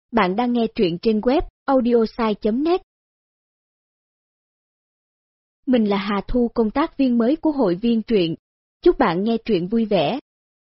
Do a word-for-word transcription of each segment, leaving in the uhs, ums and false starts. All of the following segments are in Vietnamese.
Bạn đang nghe truyện trên web audiosai chấm net. Mình là Hà Thu, công tác viên mới của hội viên truyện. Chúc bạn nghe truyện vui vẻ.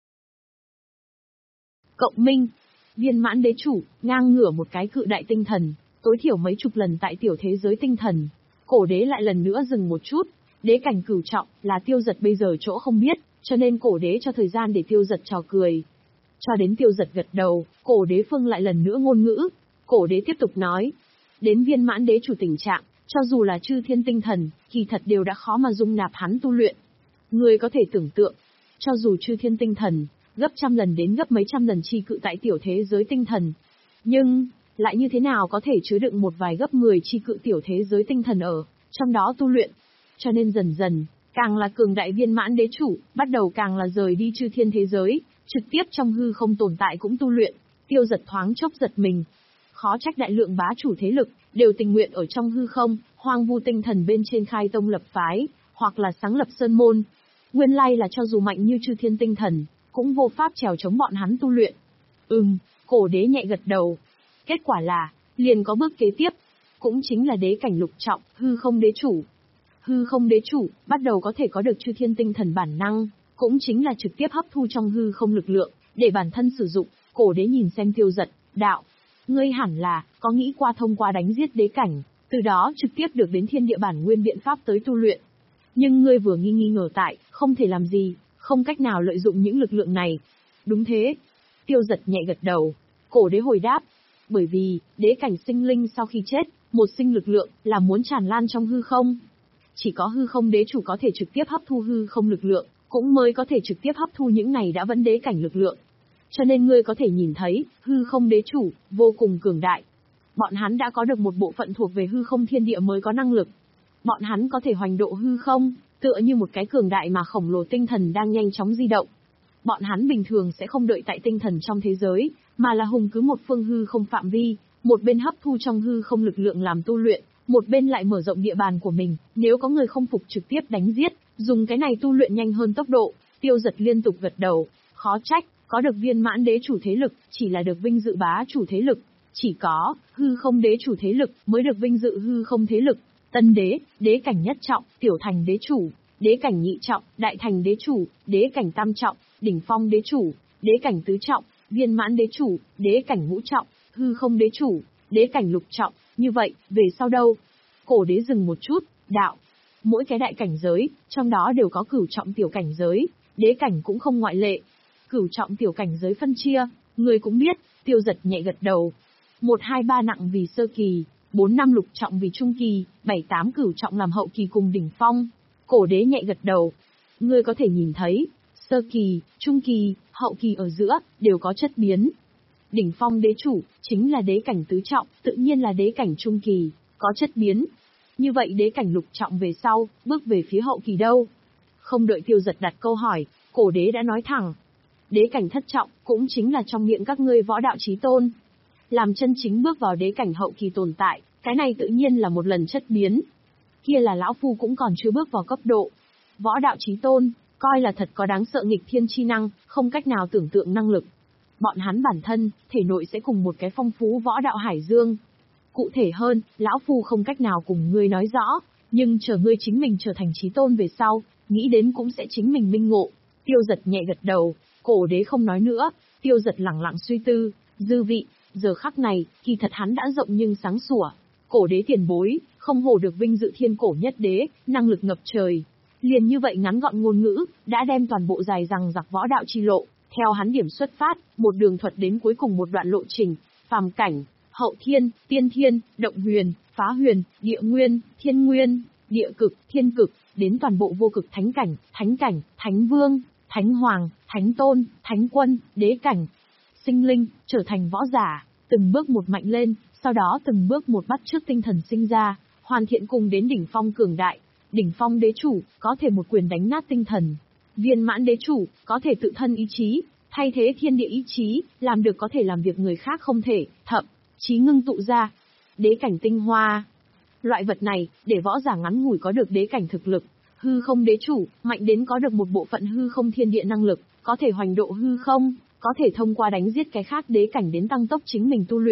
Cộng minh, viên mãn đế chủ, ngang ngửa một cái cự đại tinh thần, tối thiểu mấy chục lần tại tiểu thế giới tinh thần. Cổ đế lại lần nữa dừng một chút, đế cảnh cửu trọng là Tiêu Dật bây giờ chỗ không biết, cho nên cổ đế cho thời gian để Tiêu Dật trò cười. Cho đến Tiêu Dật gật đầu, cổ đế phương lại lần nữa ngôn ngữ. Cổ đế tiếp tục nói, đến viên mãn đế chủ tình trạng, cho dù là chư thiên tinh thần, kỳ thật đều đã khó mà dung nạp hắn tu luyện. Người có thể tưởng tượng, cho dù chư thiên tinh thần, gấp trăm lần đến gấp mấy trăm lần chi cự tại tiểu thế giới tinh thần. Nhưng, lại như thế nào có thể chứa đựng một vài gấp mười chi cự tiểu thế giới tinh thần ở, trong đó tu luyện. Cho nên dần dần, càng là cường đại viên mãn đế chủ, bắt đầu càng là rời đi chư thiên thế giới, trực tiếp trong hư không tồn tại cũng tu luyện. Tiêu Dật thoáng chốc giật mình. Khó trách đại lượng bá chủ thế lực, đều tình nguyện ở trong hư không, hoang vu tinh thần bên trên khai tông lập phái, hoặc là sáng lập sơn môn. Nguyên lai là cho dù mạnh như chư thiên tinh thần, cũng vô pháp trèo chống bọn hắn tu luyện. Ừm, cổ đế nhẹ gật đầu. Kết quả là, liền có bước kế tiếp, cũng chính là đế cảnh lục trọng, hư không đế chủ. Hư không đế chủ, bắt đầu có thể có được chư thiên tinh thần bản năng, cũng chính là trực tiếp hấp thu trong hư không lực lượng, để bản thân sử dụng. Cổ đế nhìn xem Tiêu Dật, đạo. Ngươi hẳn là, có nghĩ qua thông qua đánh giết đế cảnh, từ đó trực tiếp được đến thiên địa bản nguyên biện pháp tới tu luyện. Nhưng ngươi vừa nghi nghi ngờ tại, không thể làm gì, không cách nào lợi dụng những lực lượng này. Đúng thế. Tiêu Dật nhẹ gật đầu. Cổ đế hồi đáp. Bởi vì, đế cảnh sinh linh sau khi chết, một sinh lực lượng, là muốn tràn lan trong hư không. Chỉ có hư không đế chủ có thể trực tiếp hấp thu hư không lực lượng, cũng mới có thể trực tiếp hấp thu những này đã vẫn đế cảnh lực lượng. Cho nên ngươi có thể nhìn thấy, hư không đế chủ, vô cùng cường đại. Bọn hắn đã có được một bộ phận thuộc về hư không thiên địa mới có năng lực. Bọn hắn có thể hoành độ hư không, tựa như một cái cường đại mà khổng lồ tinh thần đang nhanh chóng di động. Bọn hắn bình thường sẽ không đợi tại tinh thần trong thế giới, mà là hùng cứ một phương hư không phạm vi, một bên hấp thu trong hư không lực lượng làm tu luyện, một bên lại mở rộng địa bàn của mình. Nếu có người không phục trực tiếp đánh giết, dùng cái này tu luyện nhanh hơn tốc độ. Tiêu Dật liên tục gật đầu. Khó trách, có được viên mãn đế chủ thế lực, chỉ là được vinh dự bá chủ thế lực. Chỉ có, hư không đế chủ thế lực, mới được vinh dự hư không thế lực. Tân đế, đế cảnh nhất trọng, tiểu thành đế chủ, đế cảnh nhị trọng, đại thành đế chủ, đế cảnh tam trọng, đỉnh phong đế chủ, đế cảnh tứ trọng, viên mãn đế chủ, đế cảnh ngũ trọng, hư không đế chủ, đế cảnh lục trọng. Như vậy, về sau đâu? Cổ đế dừng một chút, đạo. Mỗi cái đại cảnh giới, trong đó đều có cửu trọng tiểu cảnh giới, đế cảnh cũng không ngoại lệ. Cửu trọng tiểu cảnh giới phân chia, người cũng biết. Tiêu Dật nhẹ gật đầu. Một hai ba nặng vì sơ kỳ, bốn năm lục trọng vì trung kỳ, bảy tám cửu trọng làm hậu kỳ cùng đỉnh phong. Cổ đế nhẹ gật đầu. Ngươi có thể nhìn thấy, sơ kỳ, trung kỳ, hậu kỳ ở giữa, đều có chất biến. Đỉnh phong đế chủ, chính là đế cảnh tứ trọng, tự nhiên là đế cảnh trung kỳ, có chất biến. Như vậy đế cảnh lục trọng về sau, bước về phía hậu kỳ đâu? Không đợi Tiêu Dật đặt câu hỏi, cổ đế đã nói thẳng. Đế cảnh thất trọng, cũng chính là trong miệng các ngươi võ đạo chí tôn. Làm chân chính bước vào đế cảnh hậu kỳ tồn tại, cái này tự nhiên là một lần chất biến. Kia là lão phu cũng còn chưa bước vào cấp độ. Võ đạo chí tôn, coi là thật có đáng sợ nghịch thiên chi năng, không cách nào tưởng tượng năng lực. Bọn hắn bản thân, thể nội sẽ cùng một cái phong phú võ đạo hải dương. Cụ thể hơn, lão phu không cách nào cùng ngươi nói rõ, nhưng chờ ngươi chính mình trở thành chí tôn về sau, nghĩ đến cũng sẽ chính mình minh ngộ. Tiêu Dật nhẹ gật đầu, cổ đế không nói nữa. Tiêu Dật lẳng lặng suy tư, dư vị. Giờ khắc này, kỳ thật hắn đã rộng nhưng sáng sủa. Cổ đế tiền bối, không hổ được vinh dự thiên cổ nhất đế, năng lực ngập trời. Liền như vậy ngắn gọn ngôn ngữ, đã đem toàn bộ dài dằng dặc võ đạo chi lộ, theo hắn điểm xuất phát, một đường thuật đến cuối cùng một đoạn lộ trình, phàm cảnh, hậu thiên, tiên thiên, động huyền, phá huyền, địa nguyên, thiên nguyên, địa cực, thiên cực, đến toàn bộ vô cực thánh cảnh, thánh cảnh, thánh vương, thánh hoàng, thánh tôn, thánh quân, đế cảnh. Sinh linh, trở thành võ giả, từng bước một mạnh lên, sau đó từng bước một bắt chước tinh thần sinh ra, hoàn thiện cùng đến đỉnh phong cường đại. Đỉnh phong đế chủ, có thể một quyền đánh nát tinh thần. Viên mãn đế chủ, có thể tự thân ý chí, thay thế thiên địa ý chí, làm được có thể làm việc người khác không thể, thậm chí ngưng tụ ra. Đế cảnh tinh hoa. Loại vật này, để võ giả ngắn ngủi có được đế cảnh thực lực. Hư không đế chủ, mạnh đến có được một bộ phận hư không thiên địa năng lực, có thể hoành độ hư không, có thể thông qua đánh giết cái khác đế cảnh đến tăng tốc chính mình tu luyện.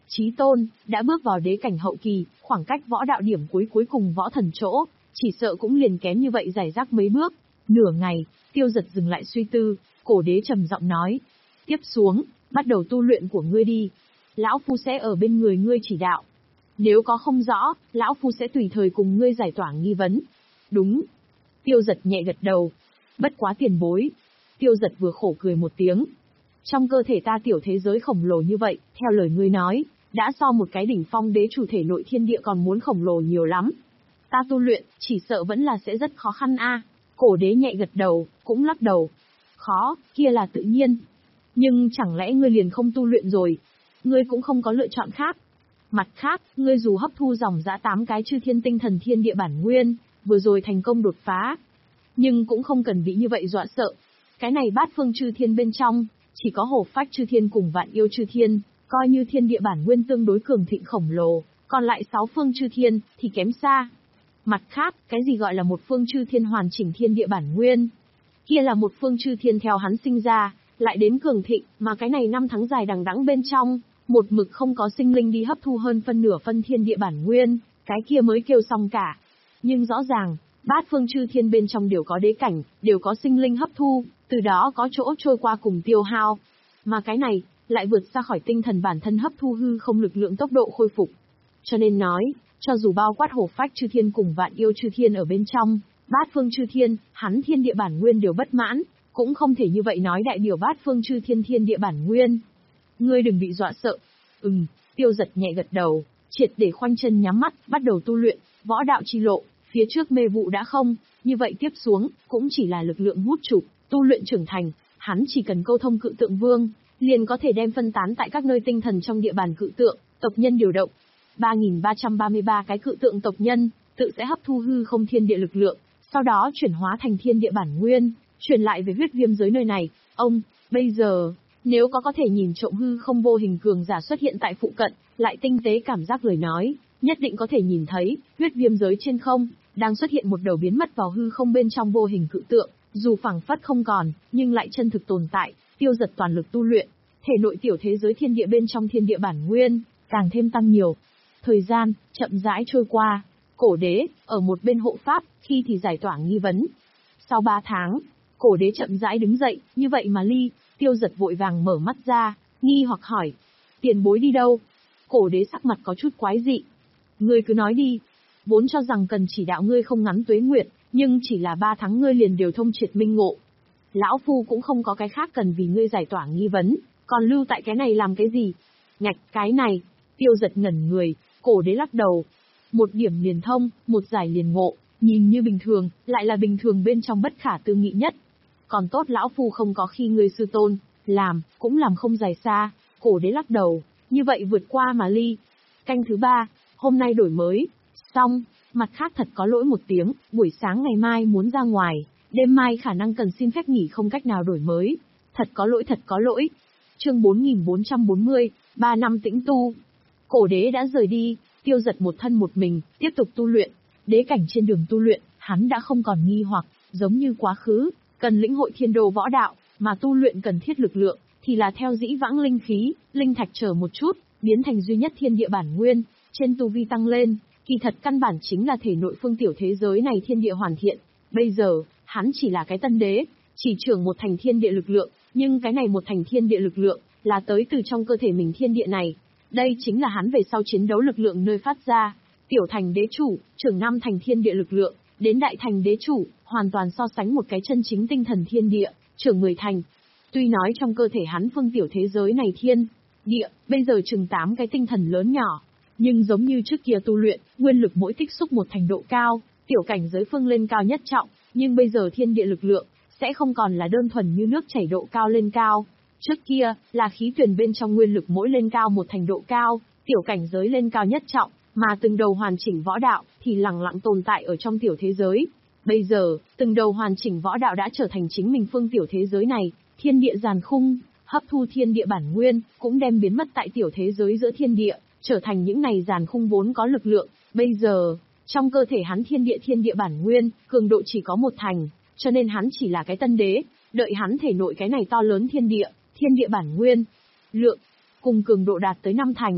Chí tôn, đã bước vào đế cảnh hậu kỳ, khoảng cách võ đạo điểm cuối cuối cùng võ thần chỗ, chỉ sợ cũng liền kém như vậy giải rác mấy bước. Nửa ngày, Tiêu Giật dừng lại suy tư, cổ đế trầm giọng nói. Tiếp xuống, bắt đầu tu luyện của ngươi đi. Lão Phu sẽ ở bên người ngươi chỉ đạo. Nếu có không rõ, Lão Phu sẽ tùy thời cùng ngươi giải tỏa nghi vấn. Đúng. Tiêu Giật nhẹ gật đầu. Bất quá tiền bối. Tiêu Giật vừa khổ cười một tiếng. Trong cơ thể ta tiểu thế giới khổng lồ như vậy, theo lời ngươi nói, đã so một cái đỉnh phong đế chủ thể nội thiên địa còn muốn khổng lồ nhiều lắm. Ta tu luyện, chỉ sợ vẫn là sẽ rất khó khăn a. Cổ đế nhẹ gật đầu, cũng lắc đầu. Khó, kia là tự nhiên. Nhưng chẳng lẽ ngươi liền không tu luyện rồi? Ngươi cũng không có lựa chọn khác. Mặt khác, ngươi dù hấp thu dòng dã tám cái chư thiên tinh thần thiên địa bản nguyên, vừa rồi thành công đột phá. Nhưng cũng không cần bị như vậy dọa sợ. Cái này bát phương chư thiên bên trong, chỉ có hổ phách chư thiên cùng vạn yêu chư thiên, coi như thiên địa bản nguyên tương đối cường thịnh khổng lồ, còn lại sáu phương chư thiên, thì kém xa. Mặt khác, cái gì gọi là một phương chư thiên hoàn chỉnh thiên địa bản nguyên? Kia là một phương chư thiên theo hắn sinh ra, lại đến cường thịnh, mà cái này năm tháng dài đằng đẵng bên trong, một mực không có sinh linh đi hấp thu hơn phân nửa phân thiên địa bản nguyên, cái kia mới kêu xong cả. Nhưng rõ ràng, bát phương chư thiên bên trong đều có đế cảnh, đều có sinh linh hấp thu, từ đó có chỗ trôi qua cùng tiêu hao. Mà cái này, lại vượt ra khỏi tinh thần bản thân hấp thu hư không lực lượng tốc độ khôi phục. Cho nên nói, cho dù bao quát hổ phách chư thiên cùng vạn yêu chư thiên ở bên trong, bát phương chư thiên, hắn thiên địa bản nguyên đều bất mãn, cũng không thể như vậy nói đại biểu bát phương chư thiên thiên địa bản nguyên. Ngươi đừng bị dọa sợ. Ừm, Tiêu Giật nhẹ gật đầu, triệt để khoanh chân nhắm mắt, bắt đầu tu luyện, võ đạo chi lộ, phía trước mê vụ đã không, như vậy tiếp xuống, cũng chỉ là lực lượng hút chụp, tu luyện trưởng thành, hắn chỉ cần câu thông cự tượng vương, liền có thể đem phân tán tại các nơi tinh thần trong địa bàn cự tượng, tộc nhân điều động. ba nghìn ba trăm ba mươi ba cái cự tượng tộc nhân, tự sẽ hấp thu hư không thiên địa lực lượng, sau đó chuyển hóa thành thiên địa bản nguyên, truyền lại về huyết viêm giới nơi này. Ông, bây giờ, nếu có có thể nhìn trộm hư không vô hình cường giả xuất hiện tại phụ cận, lại tinh tế cảm giác lời nói, nhất định có thể nhìn thấy, huyết viêm giới trên không, đang xuất hiện một đầu biến mất vào hư không bên trong vô hình cự tượng, dù phẳng phất không còn, nhưng lại chân thực tồn tại. Tiêu Giật toàn lực tu luyện, thể nội tiểu thế giới thiên địa bên trong thiên địa bản nguyên, càng thêm tăng nhiều. Thời gian, chậm rãi trôi qua, cổ đế, ở một bên hộ pháp, khi thì giải tỏa nghi vấn. Sau ba tháng, cổ đế chậm rãi đứng dậy, như vậy mà ly. Tiêu Giật vội vàng mở mắt ra, nghi hoặc hỏi. Tiền bối đi đâu? Cổ đế sắc mặt có chút quái dị. Ngươi cứ nói đi. Vốn cho rằng cần chỉ đạo ngươi không ngắn tuế nguyệt, nhưng chỉ là ba tháng ngươi liền đều thông triệt minh ngộ. Lão Phu cũng không có cái khác cần vì ngươi giải tỏa nghi vấn, còn lưu tại cái này làm cái gì? Ngạch, cái này. Tiêu Giật ngẩn người, cổ đế lắc đầu. Một điểm liền thông, một giải liền ngộ, nhìn như bình thường, lại là bình thường bên trong bất khả tư nghị nhất. Còn tốt lão Phu không có khi ngươi sư tôn, làm, cũng làm không dài xa. Cổ đế lắc đầu, như vậy vượt qua mà ly. Canh thứ ba, hôm nay đổi mới. Xong, mặt khác thật có lỗi một tiếng, buổi sáng ngày mai muốn ra ngoài, đêm mai khả năng cần xin phép nghỉ không cách nào đổi mới. Thật có lỗi thật có lỗi. Chương bốn nghìn bốn trăm bốn mươi, ba năm tĩnh tu. Cổ đế đã rời đi, Tiêu Giật một thân một mình, tiếp tục tu luyện. Đế cảnh trên đường tu luyện, hắn đã không còn nghi hoặc, giống như quá khứ, cần lĩnh hội thiên đồ võ đạo, mà tu luyện cần thiết lực lượng, thì là theo dĩ vãng linh khí, linh thạch trở một chút, biến thành duy nhất thiên địa bản nguyên, trên tu vi tăng lên, kỳ thật căn bản chính là thể nội phương tiểu thế giới này thiên địa hoàn thiện. Bây giờ, hắn chỉ là cái tân đế, chỉ trưởng một thành thiên địa lực lượng, nhưng cái này một thành thiên địa lực lượng, là tới từ trong cơ thể mình thiên địa này. Đây chính là hắn về sau chiến đấu lực lượng nơi phát ra. Tiểu thành đế chủ, trưởng năm thành thiên địa lực lượng, đến đại thành đế chủ, hoàn toàn so sánh một cái chân chính tinh thần thiên địa, trưởng mười thành. Tuy nói trong cơ thể hắn phương tiểu thế giới này thiên địa, bây giờ chừng tám cái tinh thần lớn nhỏ, nhưng giống như trước kia tu luyện, nguyên lực mỗi tích xúc một thành độ cao, tiểu cảnh giới phương lên cao nhất trọng, nhưng bây giờ thiên địa lực lượng sẽ không còn là đơn thuần như nước chảy độ cao lên cao. Trước kia, là khí tuyển bên trong nguyên lực mỗi lên cao một thành độ cao, tiểu cảnh giới lên cao nhất trọng, mà từng đầu hoàn chỉnh võ đạo thì lặng lặng tồn tại ở trong tiểu thế giới. Bây giờ, từng đầu hoàn chỉnh võ đạo đã trở thành chính mình phương tiểu thế giới này, thiên địa giàn khung, hấp thu thiên địa bản nguyên, cũng đem biến mất tại tiểu thế giới giữa thiên địa, trở thành những này giàn khung vốn có lực lượng. Bây giờ, trong cơ thể hắn thiên địa thiên địa bản nguyên, cường độ chỉ có một thành, cho nên hắn chỉ là cái tân đế, đợi hắn thể nội cái này to lớn thiên địa, thiên địa bản nguyên, lượng, cùng cường độ đạt tới năm thành,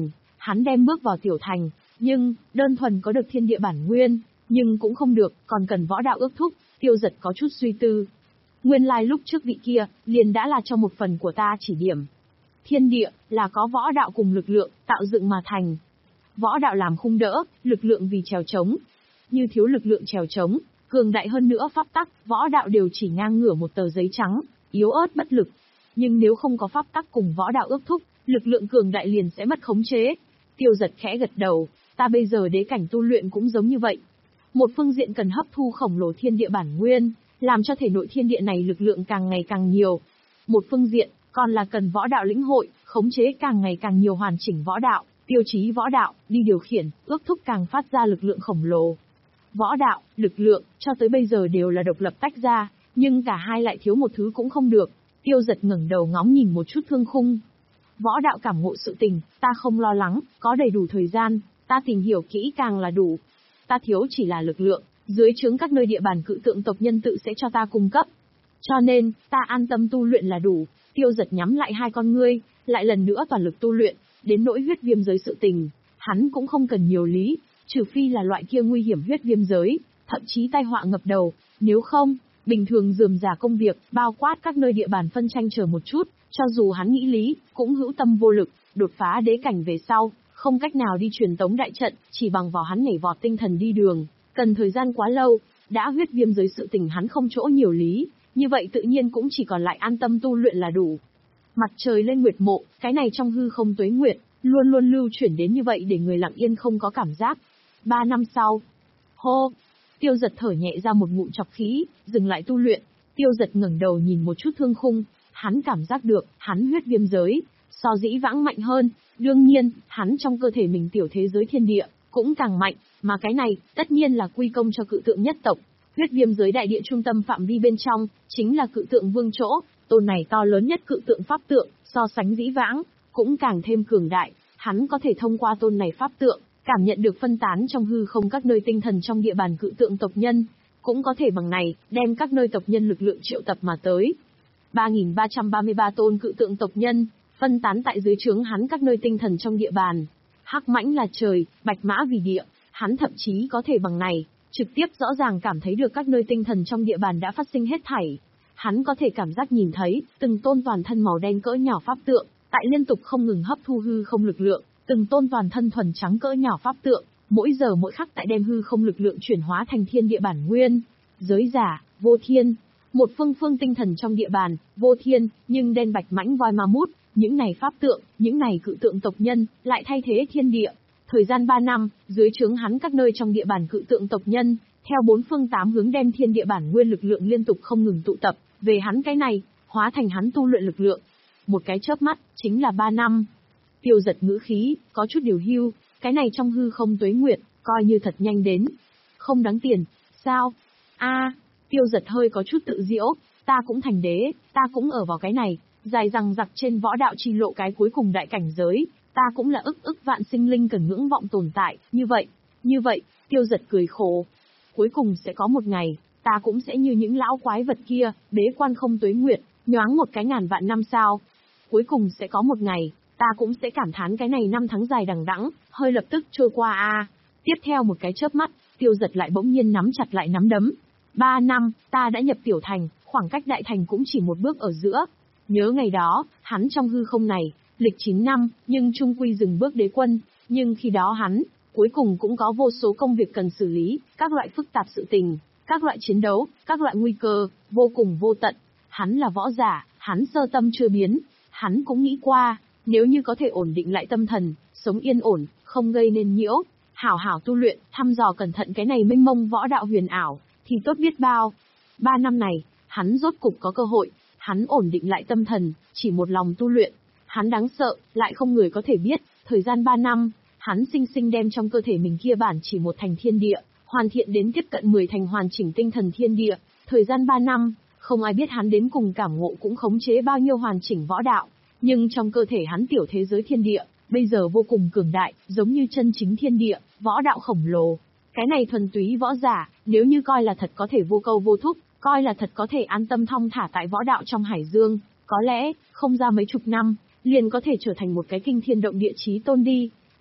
Hắn đem bước vào tiểu thành, nhưng, đơn thuần có được thiên địa bản nguyên, nhưng cũng không được, còn cần võ đạo ước thúc. Tiêu Dật có chút suy tư. Nguyên lai lúc trước vị kia, liền đã là cho một phần của ta chỉ điểm. Thiên địa, là có võ đạo cùng lực lượng, tạo dựng mà thành. Võ đạo làm khung đỡ, lực lượng vì trèo trống. Như thiếu lực lượng trèo trống, cường đại hơn nữa pháp tắc, võ đạo đều chỉ ngang ngửa một tờ giấy trắng, yếu ớt bất lực. Nhưng nếu không có pháp tắc cùng võ đạo ước thúc, lực lượng cường đại liền sẽ mất khống chế. Tiêu Dật khẽ gật đầu, ta bây giờ đế cảnh tu luyện cũng giống như vậy. Một phương diện cần hấp thu khổng lồ thiên địa bản nguyên, làm cho thể nội thiên địa này lực lượng càng ngày càng nhiều. Một phương diện, còn là cần võ đạo lĩnh hội, khống chế càng ngày càng nhiều hoàn chỉnh võ đạo, tiêu chí võ đạo, đi điều khiển, ước thúc càng phát ra lực lượng khổng lồ. Võ đạo, lực lượng, cho tới bây giờ đều là độc lập tách ra, nhưng cả hai lại thiếu một thứ cũng không được. Tiêu Dật ngẩng đầu ngóng nhìn một chút thương khung. Võ đạo cảm ngộ sự tình, ta không lo lắng, có đầy đủ thời gian, ta tìm hiểu kỹ càng là đủ. Ta thiếu chỉ là lực lượng, dưới trướng các nơi địa bàn cự tượng tộc nhân tự sẽ cho ta cung cấp. Cho nên, ta an tâm tu luyện là đủ. Tiêu Dật nhắm lại hai con ngươi, lại lần nữa toàn lực tu luyện, đến nỗi huyết viêm giới sự tình, hắn cũng không cần nhiều lý, trừ phi là loại kia nguy hiểm huyết viêm giới, thậm chí tai họa ngập đầu, nếu không, bình thường rườm rà công việc, bao quát các nơi địa bàn phân tranh chờ một chút, cho dù hắn nghĩ lý, cũng hữu tâm vô lực, đột phá đế cảnh về sau, không cách nào đi truyền tống đại trận, chỉ bằng vào hắn nhảy vọt tinh thần đi đường, cần thời gian quá lâu, đã huyết viêm giới sự tình hắn không chỗ nhiều lý, như vậy tự nhiên cũng chỉ còn lại an tâm tu luyện là đủ. Mặt trời lên nguyệt mộ, cái này trong hư không tuế nguyệt, luôn luôn lưu chuyển đến như vậy để người lặng yên không có cảm giác. Ba năm sau, hô, Tiêu Dật thở nhẹ ra một ngụm trọc khí, dừng lại tu luyện. Tiêu Dật ngẩng đầu nhìn một chút thương khung, hắn cảm giác được, hắn huyết viêm giới, so dĩ vãng mạnh hơn, đương nhiên, hắn trong cơ thể mình tiểu thế giới thiên địa, cũng càng mạnh, mà cái này, tất nhiên là quy công cho cự tượng nhất tộc. Huyết viêm giới đại địa trung tâm phạm vi bên trong, chính là cự tượng vương chỗ, tôn này to lớn nhất cự tượng pháp tượng, so sánh dĩ vãng, cũng càng thêm cường đại, hắn có thể thông qua tôn này pháp tượng, cảm nhận được phân tán trong hư không các nơi tinh thần trong địa bàn cự tượng tộc nhân, cũng có thể bằng này, đem các nơi tộc nhân lực lượng triệu tập mà tới. ba nghìn ba trăm ba mươi ba tôn cự tượng tộc nhân, phân tán tại dưới trướng hắn các nơi tinh thần trong địa bàn. Hắc mãnh là trời, bạch mã vì địa, hắn thậm chí có thể bằng này, trực tiếp rõ ràng cảm thấy được các nơi tinh thần trong địa bàn đã phát sinh hết thảy. Hắn có thể cảm giác nhìn thấy, từng tôn toàn thân màu đen cỡ nhỏ pháp tượng, tại liên tục không ngừng hấp thu hư không lực lượng, từng tôn toàn thân thuần trắng cỡ nhỏ pháp tượng, mỗi giờ mỗi khắc tại đem hư không lực lượng chuyển hóa thành thiên địa bản nguyên. Giới giả, vô thiên, một phương phương tinh thần trong địa bàn, vô thiên, nhưng đen bạch mãnh voi ma mút, những này pháp tượng, những này cự tượng tộc nhân, lại thay thế thiên địa. Thời gian ba năm, dưới trướng hắn các nơi trong địa bàn cự tượng tộc nhân, theo bốn phương tám hướng đem thiên địa bản nguyên lực lượng liên tục không ngừng tụ tập, về hắn cái này, hóa thành hắn tu luyện lực lượng. Một cái chớp mắt, chính là ba năm. Tiêu Dật ngữ khí, có chút điều hưu, cái này trong hư không tuế nguyệt, coi như thật nhanh đến. Không đáng tiền, sao? A, Tiêu Dật hơi có chút tự diễu, ta cũng thành đế, ta cũng ở vào cái này, dài rằng giặc trên võ đạo chi lộ cái cuối cùng đại cảnh giới, ta cũng là ức ức vạn sinh linh cần ngưỡng vọng tồn tại, như vậy, như vậy, Tiêu Dật cười khổ. Cuối cùng sẽ có một ngày, ta cũng sẽ như những lão quái vật kia, bế quan không tuế nguyệt, nhoáng một cái ngàn vạn năm sao. Cuối cùng sẽ có một ngày, ta cũng sẽ cảm thán cái này năm tháng dài đằng đẵng, hơi lập tức trôi qua a. À. Tiếp theo một cái chớp mắt, Tiêu Dật lại bỗng nhiên nắm chặt lại nắm đấm. Ba năm, ta đã nhập tiểu thành, khoảng cách đại thành cũng chỉ một bước ở giữa. Nhớ ngày đó, hắn trong hư không này, lịch chín năm, nhưng trung quy dừng bước đế quân, nhưng khi đó hắn, cuối cùng cũng có vô số công việc cần xử lý, các loại phức tạp sự tình, các loại chiến đấu, các loại nguy cơ, vô cùng vô tận. Hắn là võ giả, hắn sơ tâm chưa biến, hắn cũng nghĩ qua, nếu như có thể ổn định lại tâm thần, sống yên ổn, không gây nên nhiễu, hảo hảo tu luyện, thăm dò cẩn thận cái này mênh mông võ đạo huyền ảo, thì tốt biết bao. Ba năm này, hắn rốt cục có cơ hội, hắn ổn định lại tâm thần, chỉ một lòng tu luyện. Hắn đáng sợ, lại không người có thể biết, thời gian ba năm, hắn sinh sinh đem trong cơ thể mình kia bản chỉ một thành thiên địa, hoàn thiện đến tiếp cận mười thành hoàn chỉnh tinh thần thiên địa. Thời gian ba năm, không ai biết hắn đến cùng cảm ngộ cũng khống chế bao nhiêu hoàn chỉnh võ đạo, nhưng trong cơ thể hắn tiểu thế giới thiên địa, bây giờ vô cùng cường đại, giống như chân chính thiên địa, võ đạo khổng lồ. Cái này thuần túy võ giả, nếu như coi là thật có thể vô câu vô thúc, coi là thật có thể an tâm thong thả tại võ đạo trong hải dương, có lẽ, không ra mấy chục năm, liền có thể trở thành một cái kinh thiên động địa chí tôn đi.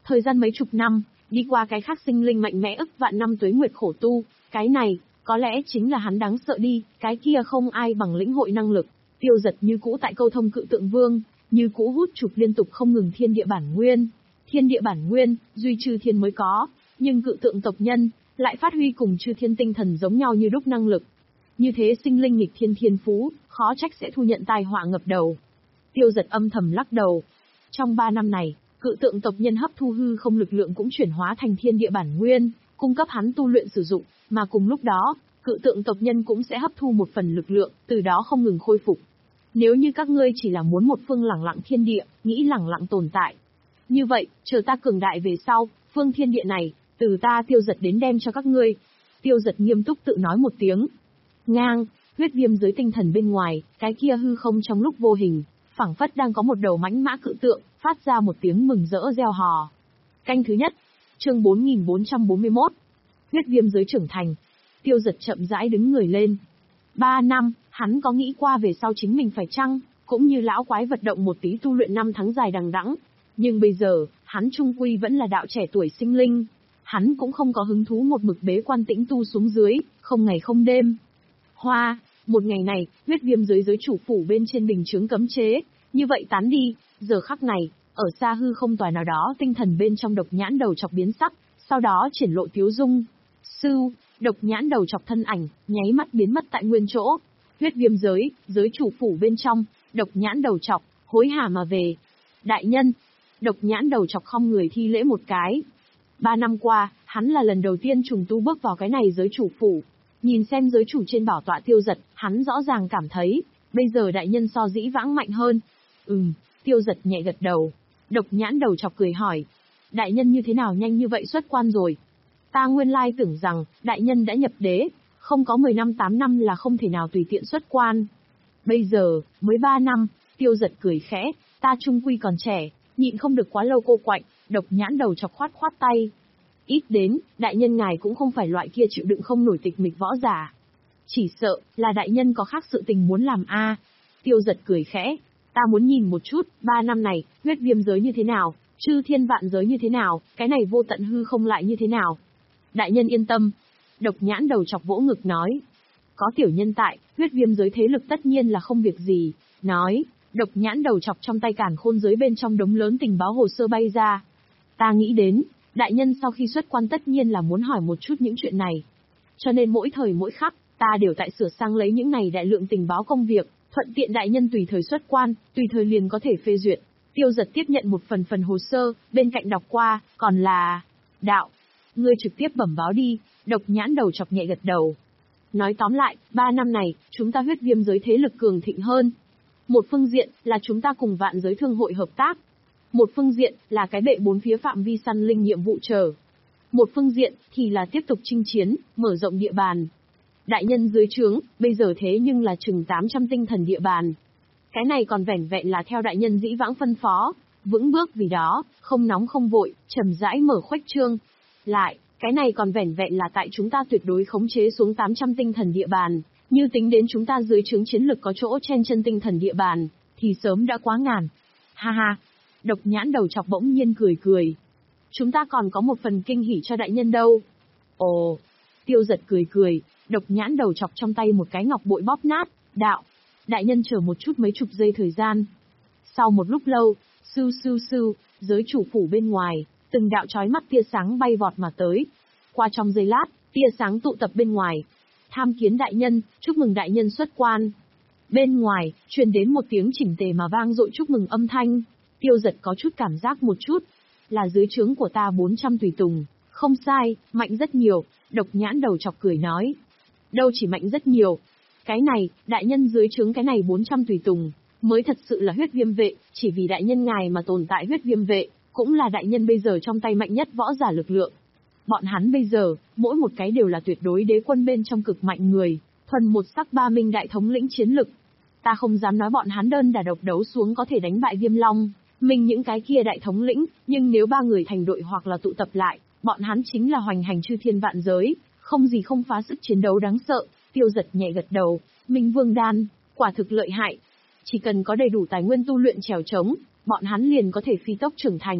Thời gian mấy chục năm, đi qua cái khác sinh linh mạnh mẽ ức vạn năm tuế nguyệt khổ tu, cái này, có lẽ chính là hắn đáng sợ đi, cái kia không ai bằng lĩnh hội năng lực. Tiêu Giật như cũ tại câu thông Cự Tượng Vương, như cũ hút chụp liên tục không ngừng thiên địa bản nguyên. Thiên địa bản nguyên, duy chư thiên mới có, nhưng Cự Tượng tộc nhân lại phát huy cùng chư thiên tinh thần giống nhau như đúc năng lực. Như thế sinh linh nghịch thiên thiên phú, khó trách sẽ thu nhận tai họa ngập đầu. Tiêu Giật âm thầm lắc đầu. Trong ba năm này, Cự Tượng tộc nhân hấp thu hư không lực lượng cũng chuyển hóa thành thiên địa bản nguyên, cung cấp hắn tu luyện sử dụng, mà cùng lúc đó, Cự Tượng tộc nhân cũng sẽ hấp thu một phần lực lượng, từ đó không ngừng khôi phục. Nếu như các ngươi chỉ là muốn một phương lẳng lặng thiên địa, nghĩ lẳng lặng tồn tại, như vậy, chờ ta cường đại về sau, phương thiên địa này, từ ta Tiêu Giật đến đem cho các ngươi. Tiêu Giật nghiêm túc tự nói một tiếng. Ngang, huyết viêm giới tinh thần bên ngoài, cái kia hư không trong lúc vô hình, phảng phất đang có một đầu mãnh mã cự tượng, phát ra một tiếng mừng rỡ reo hò. Canh thứ nhất, chương bốn nghìn bốn trăm bốn mươi mốt. Huyết viêm giới trưởng thành. Tiêu Giật chậm rãi đứng người lên. Ba năm, hắn có nghĩ qua về sau chính mình phải chăng, cũng như lão quái vật động một tí tu luyện năm tháng dài đằng đẵng. Nhưng bây giờ, hắn trung quy vẫn là đạo trẻ tuổi sinh linh. Hắn cũng không có hứng thú một mực bế quan tĩnh tu xuống dưới, không ngày không đêm. Hoa, một ngày này, huyết viêm giới giới chủ phủ bên trên bình chướng cấm chế, như vậy tán đi, giờ khắc này, ở xa hư không tòa nào đó tinh thần bên trong độc nhãn đầu chọc biến sắc, sau đó triển lộ tiếu dung. Sưu, độc nhãn đầu chọc thân ảnh, nháy mắt biến mất tại nguyên chỗ. Huyết viêm giới, giới chủ phủ bên trong, độc nhãn đầu chọc, hối hả mà về. Đại nhân, độc nhãn đầu chọc không người thi lễ một cái. Ba năm qua, hắn là lần đầu tiên trùng tu bước vào cái này giới chủ phủ. Nhìn xem giới chủ trên bảo tọa Tiêu Giật, hắn rõ ràng cảm thấy, bây giờ đại nhân so dĩ vãng mạnh hơn. Ừm, Tiêu Giật nhẹ gật đầu. Độc nhãn đầu chọc cười hỏi. Đại nhân như thế nào nhanh như vậy xuất quan rồi? Ta nguyên lai tưởng rằng, đại nhân đã nhập đế, không có mười năm tám năm là không thể nào tùy tiện xuất quan. Bây giờ, mới ba năm, Tiêu Giật cười khẽ, ta trung quy còn trẻ, nhịn không được quá lâu cô quạnh, độc nhãn đầu chọc khoát khoát tay. Ít đến, đại nhân ngài cũng không phải loại kia chịu đựng không nổi tịch mịch võ giả. Chỉ sợ, là đại nhân có khác sự tình muốn làm a. Tiêu Giật cười khẽ, ta muốn nhìn một chút, ba năm này, huyết viêm giới như thế nào, chư thiên vạn giới như thế nào, cái này vô tận hư không lại như thế nào. Đại nhân yên tâm. Độc nhãn đầu chọc vỗ ngực nói. Có tiểu nhân tại, huyết viêm giới thế lực tất nhiên là không việc gì. Nói, độc nhãn đầu chọc trong tay càn khôn giới bên trong đống lớn tình báo hồ sơ bay ra. Ta nghĩ đến, đại nhân sau khi xuất quan tất nhiên là muốn hỏi một chút những chuyện này. Cho nên mỗi thời mỗi khắc, ta đều tại sửa sang lấy những này đại lượng tình báo công việc, thuận tiện đại nhân tùy thời xuất quan, tùy thời liền có thể phê duyệt. Tiêu Giật tiếp nhận một phần phần hồ sơ, bên cạnh đọc qua, còn là... Đạo. Ngươi trực tiếp bẩm báo đi, độc nhãn đầu chọc nhẹ gật đầu. Nói tóm lại, ba năm này, chúng ta huyết viêm giới thế lực cường thịnh hơn. Một phương diện, là chúng ta cùng vạn giới thương hội hợp tác. Một phương diện, là cái bệ bốn phía phạm vi săn linh nhiệm vụ chờ. Một phương diện, thì là tiếp tục chinh chiến, mở rộng địa bàn. Đại nhân dưới trướng, bây giờ thế nhưng là chừng tám trăm tinh thần địa bàn. Cái này còn vẻn vẹn là theo đại nhân dĩ vãng phân phó, vững bước vì đó, không nóng không vội, chậm rãi mở khuếch trương. Lại, cái này còn vẻn vẹn là tại chúng ta tuyệt đối khống chế xuống tám trăm tinh thần địa bàn, như tính đến chúng ta dưới trướng chiến lực có chỗ chen chân tinh thần địa bàn, thì sớm đã quá ngàn. Ha ha, độc nhãn đầu chọc bỗng nhiên cười cười. Chúng ta còn có một phần kinh hỉ cho đại nhân đâu. Ồ, Tiêu Giật cười cười, độc nhãn đầu chọc trong tay một cái ngọc bội bóp nát, đạo. Đại nhân chờ một chút mấy chục giây thời gian. Sau một lúc lâu, sưu sưu sưu, giới chủ phủ bên ngoài, từng đạo chói mắt tia sáng bay vọt mà tới. Qua trong giây lát, tia sáng tụ tập bên ngoài. Tham kiến đại nhân, chúc mừng đại nhân xuất quan. Bên ngoài, truyền đến một tiếng chỉnh tề mà vang dội chúc mừng âm thanh. Tiêu Giật có chút cảm giác một chút. Là dưới trướng của ta bốn trăm tùy tùng. Không sai, mạnh rất nhiều, độc nhãn đầu chọc cười nói. Đâu chỉ mạnh rất nhiều. Cái này, đại nhân dưới trướng cái này bốn trăm tùy tùng, mới thật sự là huyết viêm vệ, chỉ vì đại nhân ngài mà tồn tại huyết viêm vệ, cũng là đại nhân bây giờ trong tay mạnh nhất võ giả lực lượng. Bọn hắn bây giờ, mỗi một cái đều là tuyệt đối đế quân bên trong cực mạnh người, thuần một sắc ba minh đại thống lĩnh chiến lực. Ta không dám nói bọn hắn đơn đả độc đấu xuống có thể đánh bại Viêm Long, mình những cái kia đại thống lĩnh, nhưng nếu ba người thành đội hoặc là tụ tập lại, bọn hắn chính là hoành hành chư thiên vạn giới, không gì không phá sức chiến đấu đáng sợ. Tiêu Giật nhẹ gật đầu, Minh Vương Đan, quả thực lợi hại. Chỉ cần có đầy đủ tài nguyên tu luyện trèo trống, bọn hắn liền có thể phi tốc trưởng thành.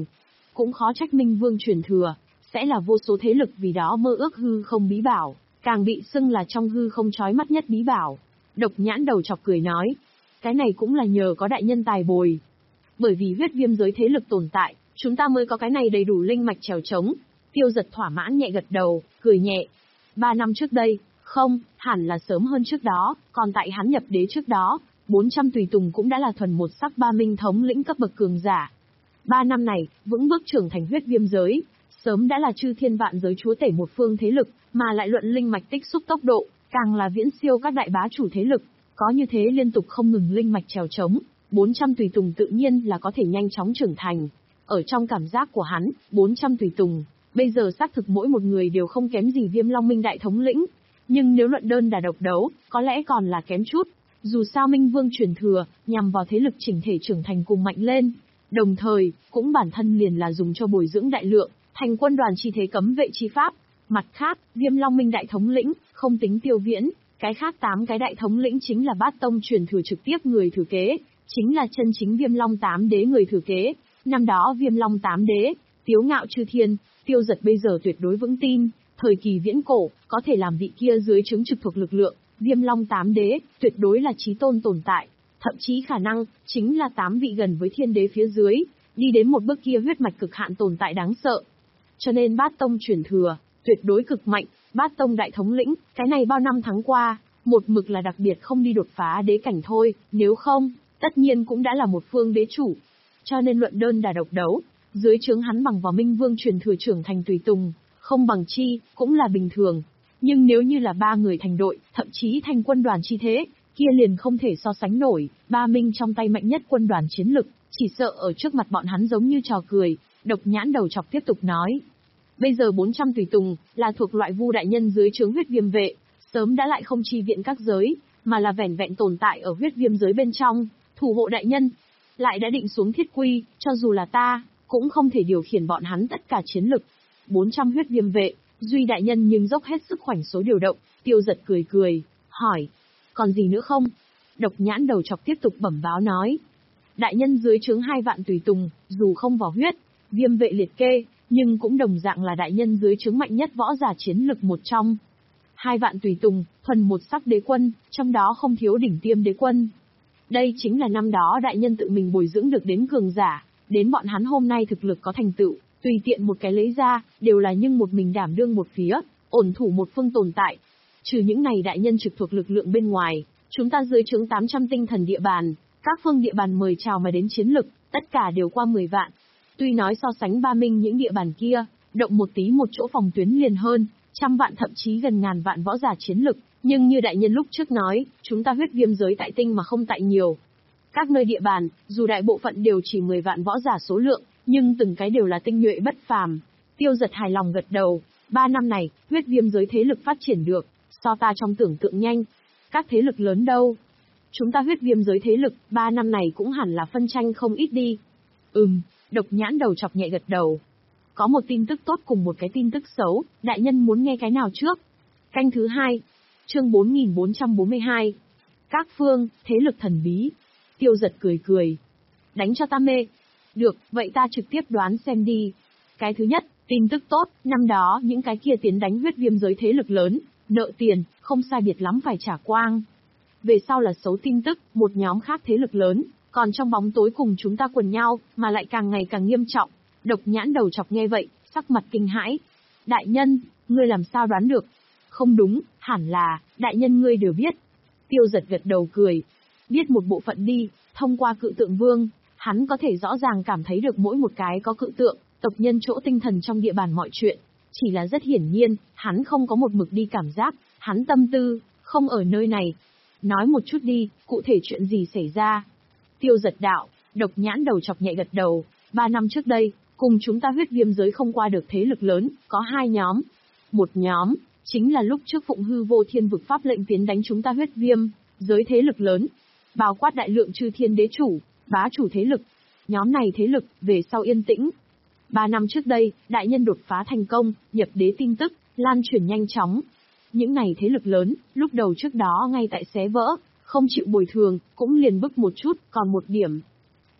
cũng khó trách Minh Vương truyền thừa, sẽ là vô số thế lực vì đó mơ ước hư không bí bảo, càng bị xưng là trong hư không chói mắt nhất bí bảo. Độc Nhãn đầu chọc cười nói, cái này cũng là nhờ có đại nhân tài bồi. Bởi vì huyết viêm giới thế lực tồn tại, chúng ta mới có cái này đầy đủ linh mạch trèo trống. Tiêu Giật thỏa mãn nhẹ gật đầu, cười nhẹ. Ba năm trước đây, không, hẳn là sớm hơn trước đó, còn tại hắn nhập đế trước đó, bốn trăm tùy tùng cũng đã là thuần một sắc ba minh thống lĩnh cấp bậc cường giả. Ba năm này, vững bước trưởng thành huyết viêm giới, sớm đã là chư thiên vạn giới chúa tể một phương thế lực, mà lại luận linh mạch tích xúc tốc độ, càng là viễn siêu các đại bá chủ thế lực. Có như thế liên tục không ngừng linh mạch trèo trống, bốn trăm tùy tùng tự nhiên là có thể nhanh chóng trưởng thành. Ở trong cảm giác của hắn, bốn trăm tùy tùng, bây giờ xác thực mỗi một người đều không kém gì Viêm Long Minh đại thống lĩnh. Nhưng nếu luận đơn đả độc đấu, có lẽ còn là kém chút. Dù sao Minh Vương truyền thừa, nhằm vào thế lực chỉnh thể trưởng thành cùng mạnh lên. Đồng thời, cũng bản thân liền là dùng cho bồi dưỡng đại lượng, thành quân đoàn chi thế cấm vệ chi pháp. Mặt khác, Viêm Long Minh đại thống lĩnh, không tính Tiêu Viễn, cái khác tám cái đại thống lĩnh chính là bát tông truyền thừa trực tiếp người thừa kế, chính là chân chính Viêm Long tám đế người thừa kế. Năm đó Viêm Long tám đế, tiếu ngạo chư thiên, Tiêu Giật bây giờ tuyệt đối vững tin, thời kỳ viễn cổ, có thể làm vị kia dưới chứng trực thuộc lực lượng, Viêm Long tám đế, tuyệt đối là chí tôn tồn tại, thậm chí khả năng, chính là tám vị gần với thiên đế phía dưới, đi đến một bước kia huyết mạch cực hạn tồn tại đáng sợ. Cho nên bát tông truyền thừa, tuyệt đối cực mạnh, bát tông đại thống lĩnh, cái này bao năm tháng qua, một mực là đặc biệt không đi đột phá đế cảnh thôi, nếu không, tất nhiên cũng đã là một phương đế chủ. Cho nên luận đơn đả độc đấu, dưới trướng hắn bằng vào Minh Vương truyền thừa trưởng thành tùy tùng, không bằng chi, cũng là bình thường. Nhưng nếu như là ba người thành đội, thậm chí thành quân đoàn chi thế, kia liền không thể so sánh nổi, ba minh trong tay mạnh nhất quân đoàn chiến lực, chỉ sợ ở trước mặt bọn hắn giống như trò cười. Độc Nhãn đầu chọc tiếp tục nói. Bây giờ bốn trăm tùy tùng, là thuộc loại Vu đại nhân dưới trướng huyết viêm vệ, sớm đã lại không chi viện các giới, mà là vẻn vẹn tồn tại ở huyết viêm giới bên trong, thủ hộ đại nhân. Lại đã định xuống thiết quy, cho dù là ta, cũng không thể điều khiển bọn hắn tất cả chiến lực. bốn trăm huyết viêm vệ, Duy đại nhân nhưng dốc hết sức khoảnh số điều động. Tiêu Giật cười cười, hỏi, còn gì nữa không? Độc Nhãn đầu chọc tiếp tục bẩm báo nói. Đại nhân dưới trướng hai vạn tùy tùng, dù không vào huyết viêm vệ liệt kê, nhưng cũng đồng dạng là đại nhân dưới trướng mạnh nhất võ giả chiến lực một trong. Hai vạn tùy tùng, thuần một sắc đế quân, trong đó không thiếu đỉnh tiêm đế quân. Đây chính là năm đó đại nhân tự mình bồi dưỡng được đến cường giả, đến bọn hắn hôm nay thực lực có thành tựu, tùy tiện một cái lấy ra, đều là nhưng một mình đảm đương một phía, ổn thủ một phương tồn tại. Trừ những này đại nhân trực thuộc lực lượng bên ngoài, chúng ta dưới trướng tám trăm tinh thần địa bàn, các phương địa bàn mời chào mà đến chiến lực, tất cả đều qua mười vạn. Tuy nói so sánh ba minh những địa bàn kia, động một tí một chỗ phòng tuyến liền hơn, trăm vạn thậm chí gần ngàn vạn võ giả chiến lực, nhưng như đại nhân lúc trước nói, chúng ta huyết viêm giới tại tinh mà không tại nhiều. Các nơi địa bàn, dù đại bộ phận đều chỉ mười vạn võ giả số lượng, nhưng từng cái đều là tinh nhuệ bất phàm. Tiêu Giật hài lòng gật đầu, ba năm này, huyết viêm giới thế lực phát triển được, so ta trong tưởng tượng nhanh. Các thế lực lớn đâu? Chúng ta huyết viêm giới thế lực, ba năm này cũng hẳn là phân tranh không ít đi. Ừm, Độc Nhãn đầu chọc nhẹ gật đầu. Có một tin tức tốt cùng một cái tin tức xấu, đại nhân muốn nghe cái nào trước? Canh thứ hai, chương bốn nghìn bốn trăm bốn mươi hai. Các phương, thế lực thần bí. Tiêu Giật cười cười. Đánh cho ta mê. Được, vậy ta trực tiếp đoán xem đi. Cái thứ nhất, tin tức tốt, năm đó những cái kia tiến đánh huyết viêm giới thế lực lớn, nợ tiền, không sai biệt lắm phải trả quang. Về sau là xấu tin tức, một nhóm khác thế lực lớn, còn trong bóng tối cùng chúng ta quần nhau, mà lại càng ngày càng nghiêm trọng. Độc Nhãn đầu chọc nghe vậy, sắc mặt kinh hãi. Đại nhân, ngươi làm sao đoán được? Không đúng, hẳn là, đại nhân ngươi đều biết. Tiêu Giật gật đầu cười. Biết một bộ phận đi, thông qua cự tượng vương, hắn có thể rõ ràng cảm thấy được mỗi một cái có cự tượng, tộc nhân chỗ tinh thần trong địa bàn mọi chuyện. Chỉ là rất hiển nhiên, hắn không có một mực đi cảm giác, hắn tâm tư, không ở nơi này. Nói một chút đi, cụ thể chuyện gì xảy ra? Tiêu Giật đạo, Độc Nhãn đầu chọc nhẹ gật đầu. Ba năm trước đây, cùng chúng ta huyết viêm giới không qua được thế lực lớn, có hai nhóm. Một nhóm, chính là lúc trước Phụng Hư Vô Thiên vực pháp lệnh tiến đánh chúng ta huyết viêm giới thế lực lớn, bao quát đại lượng chư thiên đế chủ, bá chủ thế lực. Nhóm này thế lực, về sau yên tĩnh. Ba năm trước đây, đại nhân đột phá thành công, nhập đế tin tức, lan truyền nhanh chóng. Những này thế lực lớn, lúc đầu trước đó ngay tại xé vỡ, không chịu bồi thường, cũng liền bức một chút, còn một điểm.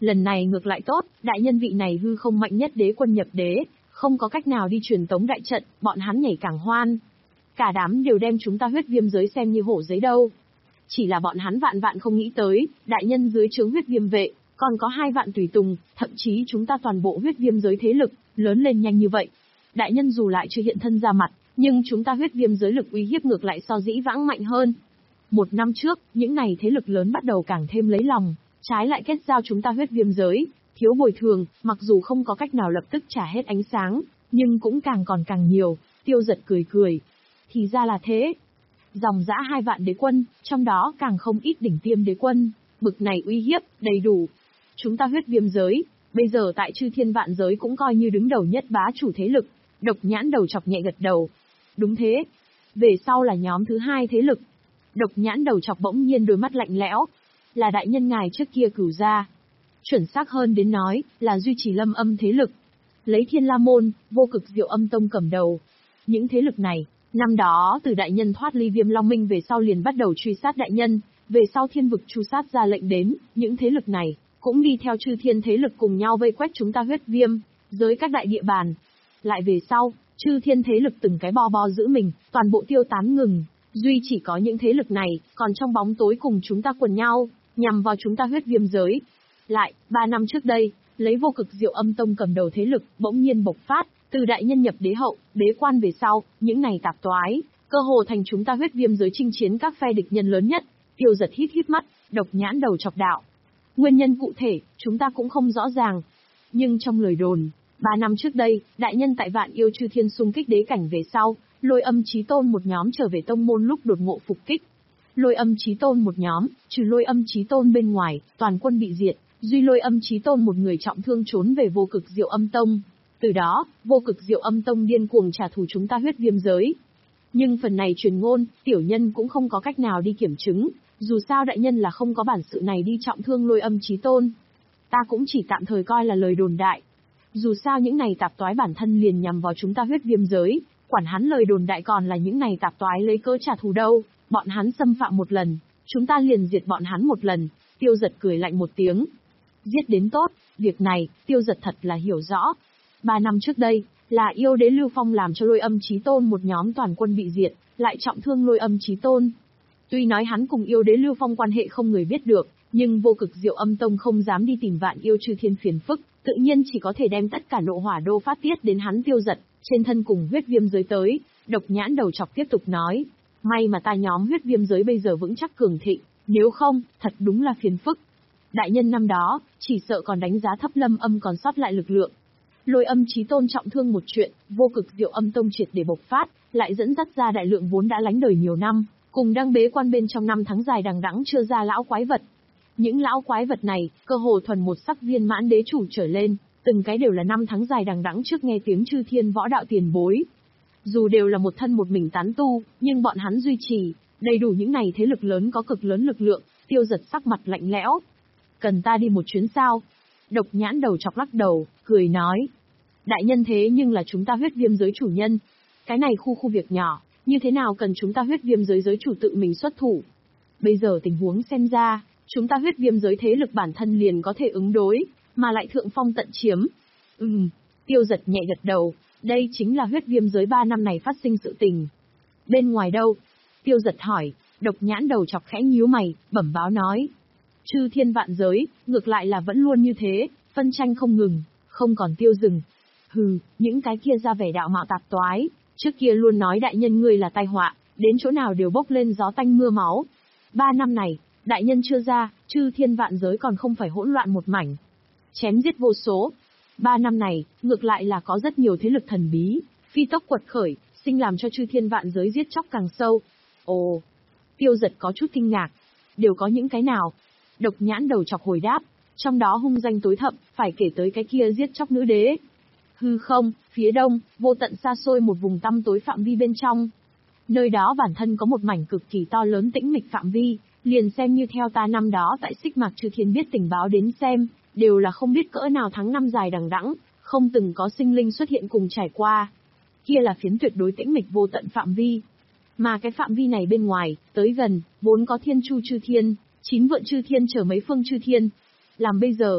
Lần này ngược lại tốt, đại nhân vị này hư không mạnh nhất đế quân nhập đế, không có cách nào đi truyền tống đại trận, bọn hắn nhảy càng hoan. Cả đám đều đem chúng ta huyết viêm giới xem như hổ giấy đâu. Chỉ là bọn hắn vạn vạn không nghĩ tới, đại nhân dưới trướng huyết viêm vệ, còn có hai vạn tùy tùng, thậm chí chúng ta toàn bộ huyết viêm giới thế lực, lớn lên nhanh như vậy. Đại nhân dù lại chưa hiện thân ra mặt, nhưng chúng ta huyết viêm giới lực uy hiếp ngược lại so dĩ vãng mạnh hơn. Một năm trước, những này thế lực lớn bắt đầu càng thêm lấy lòng, trái lại kết giao chúng ta huyết viêm giới, thiếu bồi thường, mặc dù không có cách nào lập tức trả hết ánh sáng, nhưng cũng càng còn càng nhiều. Tiêu Giật cười cười. Thì ra là thế. Dòng dã hai vạn đế quân, trong đó càng không ít đỉnh tiêm đế quân, bực này uy hiếp, đầy đủ. Chúng ta huyết viêm giới, bây giờ tại chư thiên vạn giới cũng coi như đứng đầu nhất bá chủ thế lực. Độc Nhãn đầu chọc nhẹ gật đầu. Đúng thế. Về sau là nhóm thứ hai thế lực. Độc Nhãn đầu chọc bỗng nhiên đôi mắt lạnh lẽo. Là đại nhân ngài trước kia cửu gia. Chuẩn xác hơn đến nói, là duy trì lâm âm thế lực. Lấy Thiên La Môn, Vô Cực Diệu Âm Tông cầm đầu. Những thế lực này, năm đó từ đại nhân thoát ly Viêm Long Minh về sau liền bắt đầu truy sát đại nhân, về sau thiên vực chu sát ra lệnh đến, những thế lực này, cũng đi theo chư thiên thế lực cùng nhau vây quét chúng ta huyết viêm, giới các đại địa bàn. Lại về sau, chư thiên thế lực từng cái bo bo giữ mình, toàn bộ tiêu tán ngừng, duy chỉ có những thế lực này, còn trong bóng tối cùng chúng ta quần nhau, nhằm vào chúng ta huyết viêm giới. Lại, ba năm trước đây, lấy Vô Cực Diệu Âm Tông cầm đầu thế lực, bỗng nhiên bộc phát, từ đại nhân nhập đế hậu, đế quan về sau, những này tạp toái, cơ hồ thành chúng ta huyết viêm giới chinh chiến các phe địch nhân lớn nhất. Tiêu Giật hít hít mắt, Độc Nhãn đầu chọc đạo. Nguyên nhân cụ thể, chúng ta cũng không rõ ràng. Nhưng trong lời đồn, ba năm trước đây, đại nhân tại Vạn Yêu Chư Thiên xung kích đế cảnh về sau, Lôi Âm Chí Tôn một nhóm trở về tông môn lúc đột ngộ phục kích. Lôi Âm Chí Tôn một nhóm, trừ Lôi Âm Chí Tôn bên ngoài, toàn quân bị diệt, duy Lôi Âm Chí Tôn một người trọng thương trốn về Vô Cực Diệu Âm Tông. Từ đó, Vô Cực Diệu Âm Tông điên cuồng trả thù chúng ta huyết viêm giới. Nhưng phần này truyền ngôn, tiểu nhân cũng không có cách nào đi kiểm chứng, dù sao đại nhân là không có bản sự này đi trọng thương Lôi Âm Chí Tôn. Ta cũng chỉ tạm thời coi là lời đồn đại. Dù sao những này tạp toái bản thân liền nhằm vào chúng ta huyết viêm giới, quản hắn lời đồn đại còn là những này tạp toái lấy cớ trả thù đâu, bọn hắn xâm phạm một lần, chúng ta liền diệt bọn hắn một lần. Tiêu Giật cười lạnh một tiếng. Giết đến tốt, việc này, Tiêu Giật thật là hiểu rõ. Ba năm trước đây, là yêu đế Lưu Phong làm cho Lôi Âm Chí Tôn một nhóm toàn quân bị diệt, lại trọng thương Lôi Âm Chí Tôn. Tuy nói hắn cùng yêu đế Lưu Phong quan hệ không người biết được, nhưng Vô Cực Diệu Âm Tông không dám đi tìm Vạn Yêu Chư Thiên phiền phức, tự nhiên chỉ có thể đem tất cả nộ hỏa đô phát tiết đến hắn Tiêu Giật, trên thân cùng huyết viêm giới tới. Độc Nhãn đầu chọc tiếp tục nói, may mà ta nhóm huyết viêm giới bây giờ vững chắc cường thịnh, nếu không, thật đúng là phiền phức. Đại nhân năm đó, chỉ sợ còn đánh giá thấp lâm âm còn sót lại lực lượng. Lôi Âm Chí Tôn trọng thương một chuyện, Vô Cực Diệu Âm Tông triệt để bộc phát, lại dẫn dắt ra đại lượng vốn đã lánh đời nhiều năm, cùng đang bế quan bên trong năm tháng dài đằng đẵng chưa ra lão quái vật. Những lão quái vật này, cơ hồ thuần một sắc viên mãn đế chủ trở lên, từng cái đều là năm tháng dài đằng đẵng trước nghe tiếng chư thiên võ đạo tiền bối. Dù đều là một thân một mình tán tu, nhưng bọn hắn duy trì, đầy đủ những này thế lực lớn có cực lớn lực lượng. Tiêu Giật sắc mặt lạnh lẽo. Cần ta đi một chuyến sao? Độc Nhãn đầu chọc lắc đầu, cười nói. Đại nhân thế nhưng là chúng ta huyết viêm giới chủ nhân. Cái này khu khu việc nhỏ, như thế nào cần chúng ta huyết viêm giới giới chủ tự mình xuất thủ? Bây giờ tình huống xem ra, chúng ta huyết viêm giới thế lực bản thân liền có thể ứng đối, mà lại thượng phong tận chiếm. Ừm, Tiêu Giật nhẹ gật đầu, đây chính là huyết viêm giới ba năm này phát sinh sự tình. Bên ngoài đâu? Tiêu Giật hỏi. Độc Nhãn đầu chọc khẽ nhíu mày, bẩm báo nói. Chư thiên vạn giới, ngược lại là vẫn luôn như thế, phân tranh không ngừng, không còn tiêu dừng. Hừ, những cái kia ra vẻ đạo mạo tạp toái, trước kia luôn nói đại nhân ngươi là tai họa, đến chỗ nào đều bốc lên gió tanh mưa máu. Ba năm này, đại nhân chưa ra, chư thiên vạn giới còn không phải hỗn loạn một mảnh, chém giết vô số. Ba năm này, ngược lại là có rất nhiều thế lực thần bí, phi tốc quật khởi, sinh làm cho chư thiên vạn giới giết chóc càng sâu. Ồ, Tiêu Giật có chút kinh ngạc. Đều có những cái nào? Độc Nhãn đầu chọc hồi đáp, trong đó hung danh tối thậm, phải kể tới cái kia giết chóc nữ đế. Hư không, phía đông, vô tận xa xôi một vùng tăm tối phạm vi bên trong. Nơi đó bản thân có một mảnh cực kỳ to lớn tĩnh mịch phạm vi, liền xem như theo ta năm đó tại Xích Mạc Chư Thiên biết tình báo đến xem, đều là không biết cỡ nào tháng năm dài đằng đẵng, không từng có sinh linh xuất hiện cùng trải qua. Kia là phiến tuyệt đối tĩnh mịch vô tận phạm vi. Mà cái phạm vi này bên ngoài, tới gần, vốn có Thiên Chu Chư Thiên, chín vượn chư thiên chở mấy phương chư thiên. Làm bây giờ,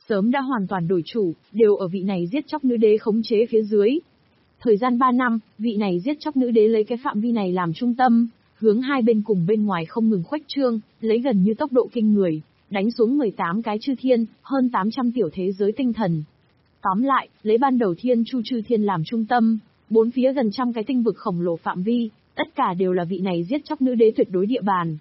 sớm đã hoàn toàn đổi chủ, đều ở vị này giết chóc nữ đế khống chế phía dưới. Thời gian ba năm, vị này giết chóc nữ đế lấy cái phạm vi này làm trung tâm, hướng hai bên cùng bên ngoài không ngừng khuếch trương, lấy gần như tốc độ kinh người, đánh xuống mười tám cái chư thiên, hơn tám trăm tiểu thế giới tinh thần. Tóm lại, lấy ban đầu thiên chu chư thiên làm trung tâm, bốn phía gần trăm cái tinh vực khổng lồ phạm vi, tất cả đều là vị này giết chóc nữ đế tuyệt đối địa bàn.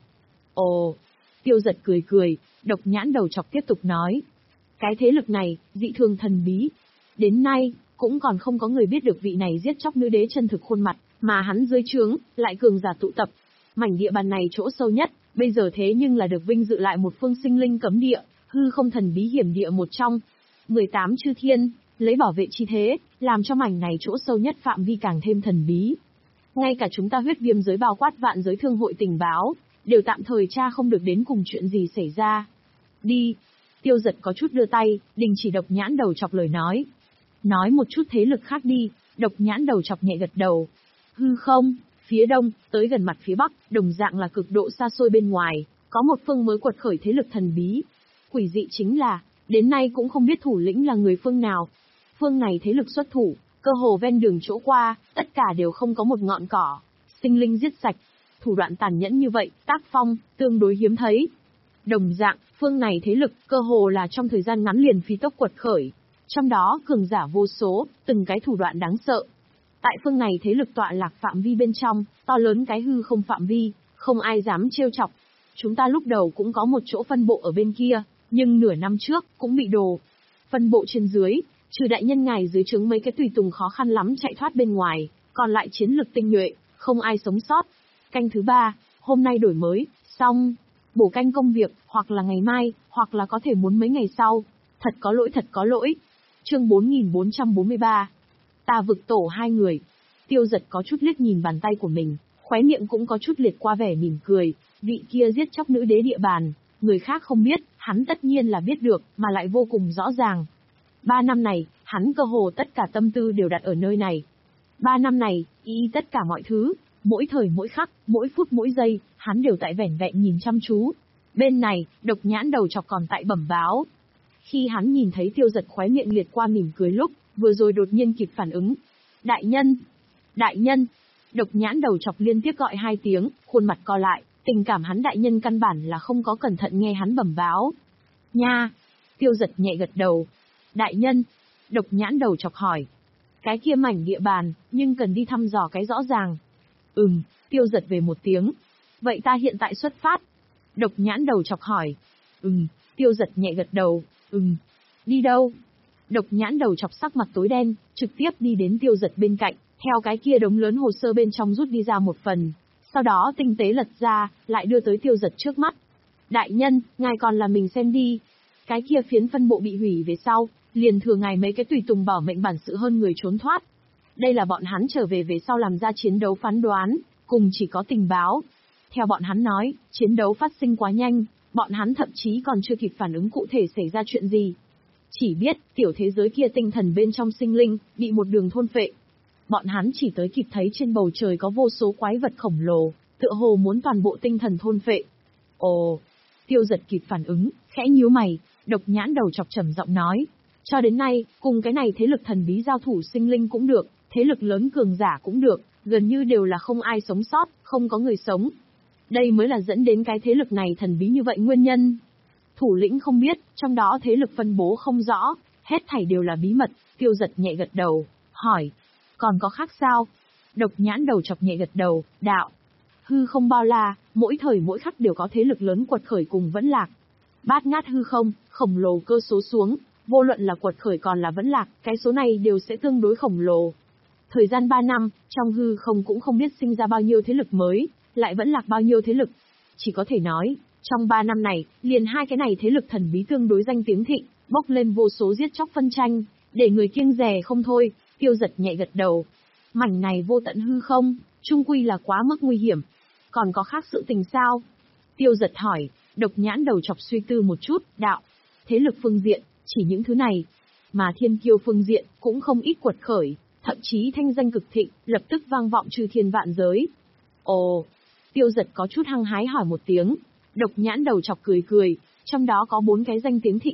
Ồ, Tiêu Giật cười cười, độc nhãn đầu chọc tiếp tục nói. Cái thế lực này, dị thường thần bí. Đến nay, cũng còn không có người biết được vị này giết chóc nữ đế chân thực khuôn mặt, mà hắn dưới trướng, lại cường giả tụ tập. Mảnh địa bàn này chỗ sâu nhất, bây giờ thế nhưng là được vinh dự lại một phương sinh linh cấm địa, hư không thần bí hiểm địa một trong. mười tám chư thiên, lấy bảo vệ chi thế, làm cho mảnh này chỗ sâu nhất phạm vi càng thêm thần bí. Ngay cả chúng ta huyết viêm giới bao quát vạn giới thương hội tình báo, đều tạm thời tra không được đến cùng chuyện gì xảy ra. Đi. Tiêu Giật có chút đưa tay, đình chỉ độc nhãn đầu chọc lời nói. Nói một chút thế lực khác đi, độc nhãn đầu chọc nhẹ gật đầu. Hư không, phía đông, tới gần mặt phía bắc, đồng dạng là cực độ xa xôi bên ngoài, có một phương mới quật khởi thế lực thần bí. Quỷ dị chính là, đến nay cũng không biết thủ lĩnh là người phương nào. Phương này thế lực xuất thủ, cơ hồ ven đường chỗ qua, tất cả đều không có một ngọn cỏ, sinh linh giết sạch. Thủ đoạn tàn nhẫn như vậy, tác phong, tương đối hiếm thấy. Đồng dạng, phương này thế lực, cơ hồ là trong thời gian ngắn liền phi tốc quật khởi. Trong đó, cường giả vô số, từng cái thủ đoạn đáng sợ. Tại phương này thế lực tọa lạc phạm vi bên trong, to lớn cái hư không phạm vi, không ai dám trêu chọc. Chúng ta lúc đầu cũng có một chỗ phân bộ ở bên kia, nhưng nửa năm trước, cũng bị đồ. Phân bộ trên dưới, trừ đại nhân ngài dưới trướng mấy cái tùy tùng khó khăn lắm chạy thoát bên ngoài, còn lại chiến lực tinh nhuệ, không ai sống sót. Canh thứ ba, hôm nay đổi mới, xong. Bổ canh công việc, hoặc là ngày mai, hoặc là có thể muốn mấy ngày sau. Thật có lỗi thật có lỗi. Chương bốn nghìn bốn trăm bốn mươi ba. Ta vực tổ hai người. Tiêu Giật có chút liếc nhìn bàn tay của mình, khóe miệng cũng có chút liệt qua vẻ mỉm cười. Vị kia giết chóc nữ đế địa bàn, người khác không biết, hắn tất nhiên là biết được, mà lại vô cùng rõ ràng. Ba năm này, hắn cơ hồ tất cả tâm tư đều đặt ở nơi này. Ba năm này, y tất cả mọi thứ, mỗi thời mỗi khắc, mỗi phút mỗi giây, hắn đều tại vẻn vẹn nhìn chăm chú. Bên này, độc nhãn đầu chọc còn tại bẩm báo. Khi hắn nhìn thấy Tiêu Giật khóe miệng liệt qua mỉm cười lúc, vừa rồi đột nhiên kịp phản ứng. Đại nhân! Đại nhân! Độc nhãn đầu chọc liên tiếp gọi hai tiếng, khuôn mặt co lại, tình cảm hắn đại nhân căn bản là không có cẩn thận nghe hắn bẩm báo. Nha! Tiêu Giật nhẹ gật đầu. Đại nhân! Độc nhãn đầu chọc hỏi. Cái kia mảnh địa bàn, nhưng cần đi thăm dò cái rõ ràng. Ừm, Tiêu Giật về một tiếng. Vậy ta hiện tại xuất phát. Độc nhãn đầu chọc hỏi. Ừm, Tiêu Giật nhẹ gật đầu. Ừm, đi đâu? Độc nhãn đầu chọc sắc mặt tối đen, trực tiếp đi đến Tiêu Giật bên cạnh, theo cái kia đống lớn hồ sơ bên trong rút đi ra một phần. Sau đó tinh tế lật ra, lại đưa tới Tiêu Giật trước mắt. Đại nhân, ngài còn là mình xem đi. Cái kia phiến phân bộ bị hủy về sau, liền thừa ngài mấy cái tùy tùng bảo mệnh bản sự hơn người trốn thoát. Đây là bọn hắn trở về về sau làm ra chiến đấu phán đoán, cùng chỉ có tình báo. Theo bọn hắn nói, chiến đấu phát sinh quá nhanh, bọn hắn thậm chí còn chưa kịp phản ứng cụ thể xảy ra chuyện gì. Chỉ biết, tiểu thế giới kia tinh thần bên trong sinh linh, bị một đường thôn phệ. Bọn hắn chỉ tới kịp thấy trên bầu trời có vô số quái vật khổng lồ, tựa hồ muốn toàn bộ tinh thần thôn phệ. Ồ, Tiêu Giật kịp phản ứng, khẽ nhíu mày, độc nhãn đầu chọc trầm giọng nói. Cho đến nay, cùng cái này thế lực thần bí giao thủ sinh linh cũng được, thế lực lớn cường giả cũng được, gần như đều là không ai sống sót, không có người sống. Đây mới là dẫn đến cái thế lực này thần bí như vậy nguyên nhân. Thủ lĩnh không biết, trong đó thế lực phân bố không rõ, hết thảy đều là bí mật. Tiêu Giật nhẹ gật đầu, hỏi. Còn có khác sao? Độc nhãn đầu chọc nhẹ gật đầu, đạo. Hư không bao la, mỗi thời mỗi khắc đều có thế lực lớn quật khởi cùng vẫn lạc. Bát ngát hư không, khổng lồ cơ số xuống, vô luận là quật khởi còn là vẫn lạc, cái số này đều sẽ tương đối khổng lồ. Thời gian ba năm, trong hư không cũng không biết sinh ra bao nhiêu thế lực mới, lại vẫn lạc bao nhiêu thế lực. Chỉ có thể nói, trong ba năm này, liền hai cái này thế lực thần bí tương đối danh tiếng thịnh, bốc lên vô số giết chóc phân tranh, để người kiêng dè không thôi. Tiêu Giật nhẹ gật đầu. Mảnh này vô tận hư không, chung quy là quá mức nguy hiểm. Còn có khác sự tình sao? Tiêu Giật hỏi, độc nhãn đầu chọc suy tư một chút, đạo. Thế lực phương diện, chỉ những thứ này. Mà thiên kiêu phương diện, cũng không ít quật khởi, thậm chí thanh danh cực thịnh, lập tức vang vọng trừ thiên vạn giới. Ồ, Tiêu Giật có chút hăng hái hỏi một tiếng. Độc nhãn đầu chọc cười cười, trong đó có bốn cái danh tiếng thịnh nhất,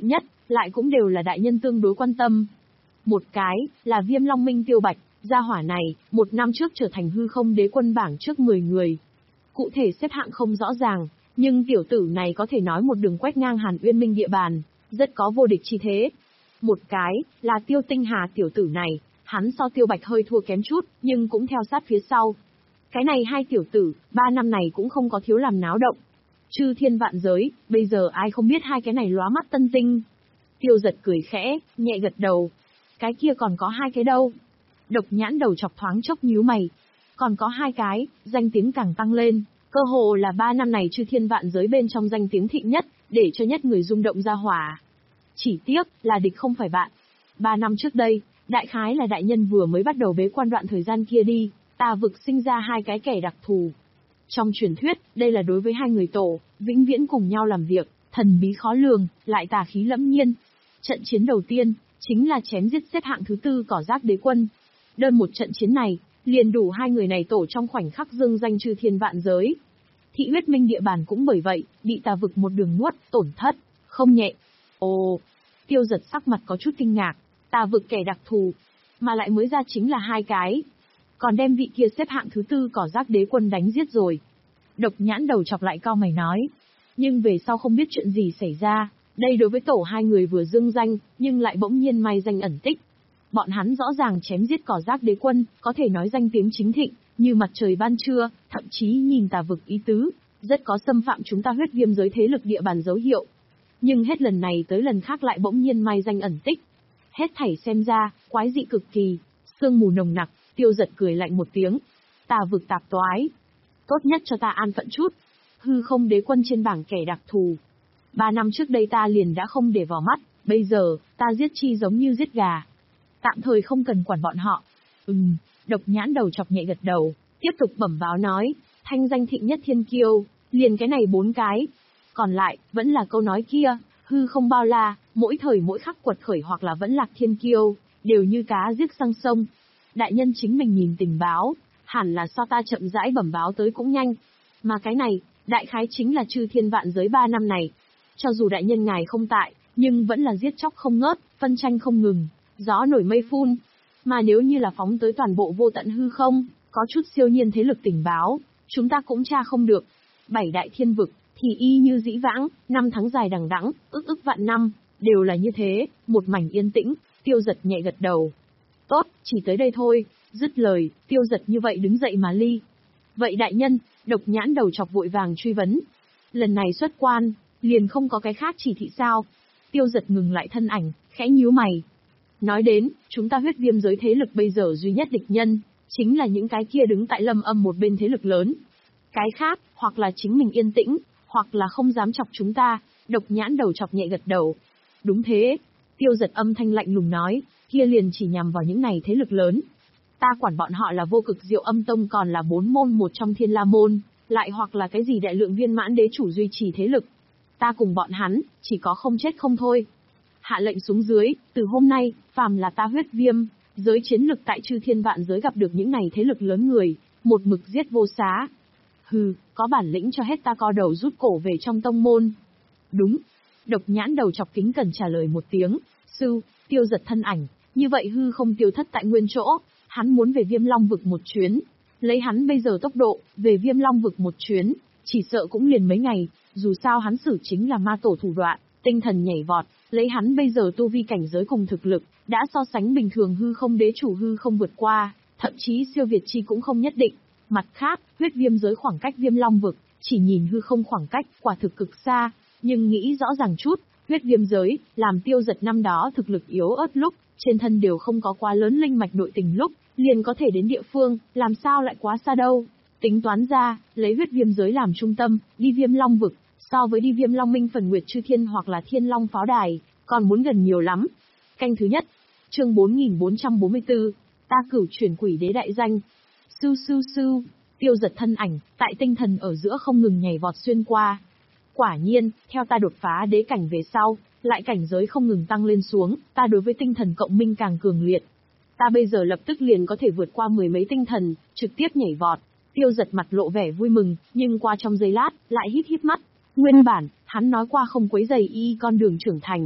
lại cũng đều là đại nhân tương đối quan tâm. Một cái, là Viêm Long Minh Tiêu Bạch, gia hỏa này, một năm trước trở thành hư không đế quân bảng trước mười người. Cụ thể xếp hạng không rõ ràng, nhưng tiểu tử này có thể nói một đường quét ngang Hàn Uyên Minh địa bàn, rất có vô địch chi thế. Một cái, là Tiêu Tinh Hà tiểu tử này, hắn so Tiêu Bạch hơi thua kém chút, nhưng cũng theo sát phía sau. Cái này hai tiểu tử, ba năm này cũng không có thiếu làm náo động. Chư thiên vạn giới, bây giờ ai không biết hai cái này lóa mắt tân tinh. Tiêu Giật cười khẽ, nhẹ gật đầu. Cái kia còn có hai cái đâu? Độc Nhãn đầu chọc thoáng chốc nhíu mày. Còn có hai cái, danh tiếng càng tăng lên, cơ hồ là ba năm này chư thiên vạn giới bên trong danh tiếng thịnh nhất, để cho nhất người rung động ra hỏa. Chỉ tiếc, là địch không phải bạn. Ba năm trước đây, đại khái là đại nhân vừa mới bắt đầu bế quan đoạn thời gian kia đi, Tà vực sinh ra hai cái kẻ đặc thù. Trong truyền thuyết, đây là đối với hai người tổ, vĩnh viễn cùng nhau làm việc, thần bí khó lường, lại tà khí lẫm nhiên. Trận chiến đầu tiên, chính là chém giết xếp hạng thứ tư cỏ rác đế quân. Đơn một trận chiến này, liền đủ hai người này tổ trong khoảnh khắc dương danh chư thiên vạn giới. Thị huyết minh địa bàn cũng bởi vậy, bị Tà vực một đường nuốt, tổn thất, không nhẹ. Ồ, Tiêu Giật sắc mặt có chút kinh ngạc, Tà vực kẻ đặc thù, mà lại mới ra chính là hai cái. Còn đem vị kia xếp hạng thứ tư cỏ rác đế quân đánh giết rồi. Độc Nhãn đầu chọc lại cau mày nói. Nhưng về sau không biết chuyện gì xảy ra, đây đối với tổ hai người vừa dương danh, nhưng lại bỗng nhiên may danh ẩn tích. Bọn hắn rõ ràng chém giết cỏ rác đế quân, có thể nói danh tiếng chính thịnh, như mặt trời ban trưa, thậm chí nhìn Tà vực ý tứ, rất có xâm phạm chúng ta huyết viêm giới thế lực địa bàn dấu hiệu. Nhưng hết lần này tới lần khác lại bỗng nhiên may danh ẩn tích. Hết thảy xem ra, quái dị cực kỳ, sương mù nồng nặc. Tiêu Giật cười lạnh một tiếng. Tà vực tạp toái. Tốt nhất cho ta an phận chút. Hư không đế quân trên bảng kẻ đặc thù. Ba năm trước đây ta liền đã không để vào mắt, bây giờ, ta giết chi giống như giết gà. Tạm thời không cần quản bọn họ. Ừm, Độc Nhãn đầu chọc nhẹ gật đầu, tiếp tục bẩm báo nói, thanh danh thịnh nhất thiên kiêu, liền cái này bốn cái. Còn lại, vẫn là câu nói kia, hư không bao la, mỗi thời mỗi khắc quật khởi hoặc là vẫn lạc thiên kiêu, đều như cá giết sang sông. Đại nhân chính mình nhìn tình báo, hẳn là so ta chậm rãi bẩm báo tới cũng nhanh. Mà cái này, đại khái chính là chư thiên vạn giới ba năm này. Cho dù đại nhân ngài không tại, nhưng vẫn là giết chóc không ngớt, phân tranh không ngừng, gió nổi mây phun. Mà nếu như là phóng tới toàn bộ vô tận hư không, có chút siêu nhiên thế lực tình báo, chúng ta cũng tra không được. Bảy đại thiên vực, thì y như dĩ vãng, năm tháng dài đằng đẵng, ức ức vạn năm, đều là như thế, một mảnh yên tĩnh. Tiêu Giật nhẹ gật đầu. Tốt, chỉ tới đây thôi. Dứt lời, Tiêu Giật như vậy đứng dậy mà ly. Vậy đại nhân, Độc Nhãn đầu chọc vội vàng truy vấn. Lần này xuất quan, liền không có cái khác chỉ thị sao? Tiêu Giật ngừng lại thân ảnh, khẽ nhíu mày. Nói đến, chúng ta huyết viêm giới thế lực bây giờ duy nhất địch nhân, chính là những cái kia đứng tại lâm âm một bên thế lực lớn. Cái khác, hoặc là chính mình yên tĩnh, hoặc là không dám chọc chúng ta. Độc Nhãn đầu chọc nhẹ gật đầu. Đúng thế. Tiêu Giật âm thanh lạnh lùng nói, kia liền chỉ nhằm vào những này thế lực lớn. Ta quản bọn họ là vô cực diệu âm tông còn là bốn môn một trong thiên la môn, lại hoặc là cái gì đại lượng viên mãn đế chủ duy trì thế lực. Ta cùng bọn hắn, chỉ có không chết không thôi. Hạ lệnh xuống dưới, từ hôm nay, phàm là ta huyết viêm, giới chiến lực tại chư thiên vạn giới gặp được những này thế lực lớn người, một mực giết vô xá. Hừ, có bản lĩnh cho hết ta co đầu rút cổ về trong tông môn. Đúng. Độc Nhãn đầu chọc kính cần trả lời một tiếng. Sư, Tiêu Giật thân ảnh, như vậy hư không tiêu thất tại nguyên chỗ, hắn muốn về Viêm Long vực một chuyến. Lấy hắn bây giờ tốc độ, về Viêm Long vực một chuyến, chỉ sợ cũng liền mấy ngày, dù sao hắn xử chính là ma tổ thủ đoạn, tinh thần nhảy vọt, lấy hắn bây giờ tu vi cảnh giới cùng thực lực, đã so sánh bình thường hư không đế chủ hư không vượt qua, thậm chí siêu việt chi cũng không nhất định. Mặt khác, huyết viêm giới khoảng cách Viêm Long vực, chỉ nhìn hư không khoảng cách, quả thực cực xa, nhưng nghĩ rõ ràng chút, huyết viêm giới, làm Tiêu Giật năm đó thực lực yếu ớt lúc, trên thân đều không có quá lớn linh mạch nội tình lúc, liền có thể đến địa phương, làm sao lại quá xa đâu. Tính toán ra, lấy huyết viêm giới làm trung tâm, đi Viêm Long vực, so với đi Viêm Long Minh phần Nguyệt Chư Thiên hoặc là Thiên Long Pháo Đài, còn muốn gần nhiều lắm. Canh thứ nhất, chương bốn nghìn bốn trăm bốn mươi tư, ta cửu chuyển quỷ đế đại danh. Sưu sưu sưu, Tiêu Giật thân ảnh, tại tinh thần ở giữa không ngừng nhảy vọt xuyên qua. Quả nhiên, theo ta đột phá đế cảnh về sau, lại cảnh giới không ngừng tăng lên xuống, ta đối với tinh thần cộng minh càng cường liệt. Ta bây giờ lập tức liền có thể vượt qua mười mấy tinh thần, trực tiếp nhảy vọt. Tiêu Giật mặt lộ vẻ vui mừng, nhưng qua trong giây lát, lại híp híp mắt. Nguyên bản, hắn nói qua không quấy rầy y con đường trưởng thành.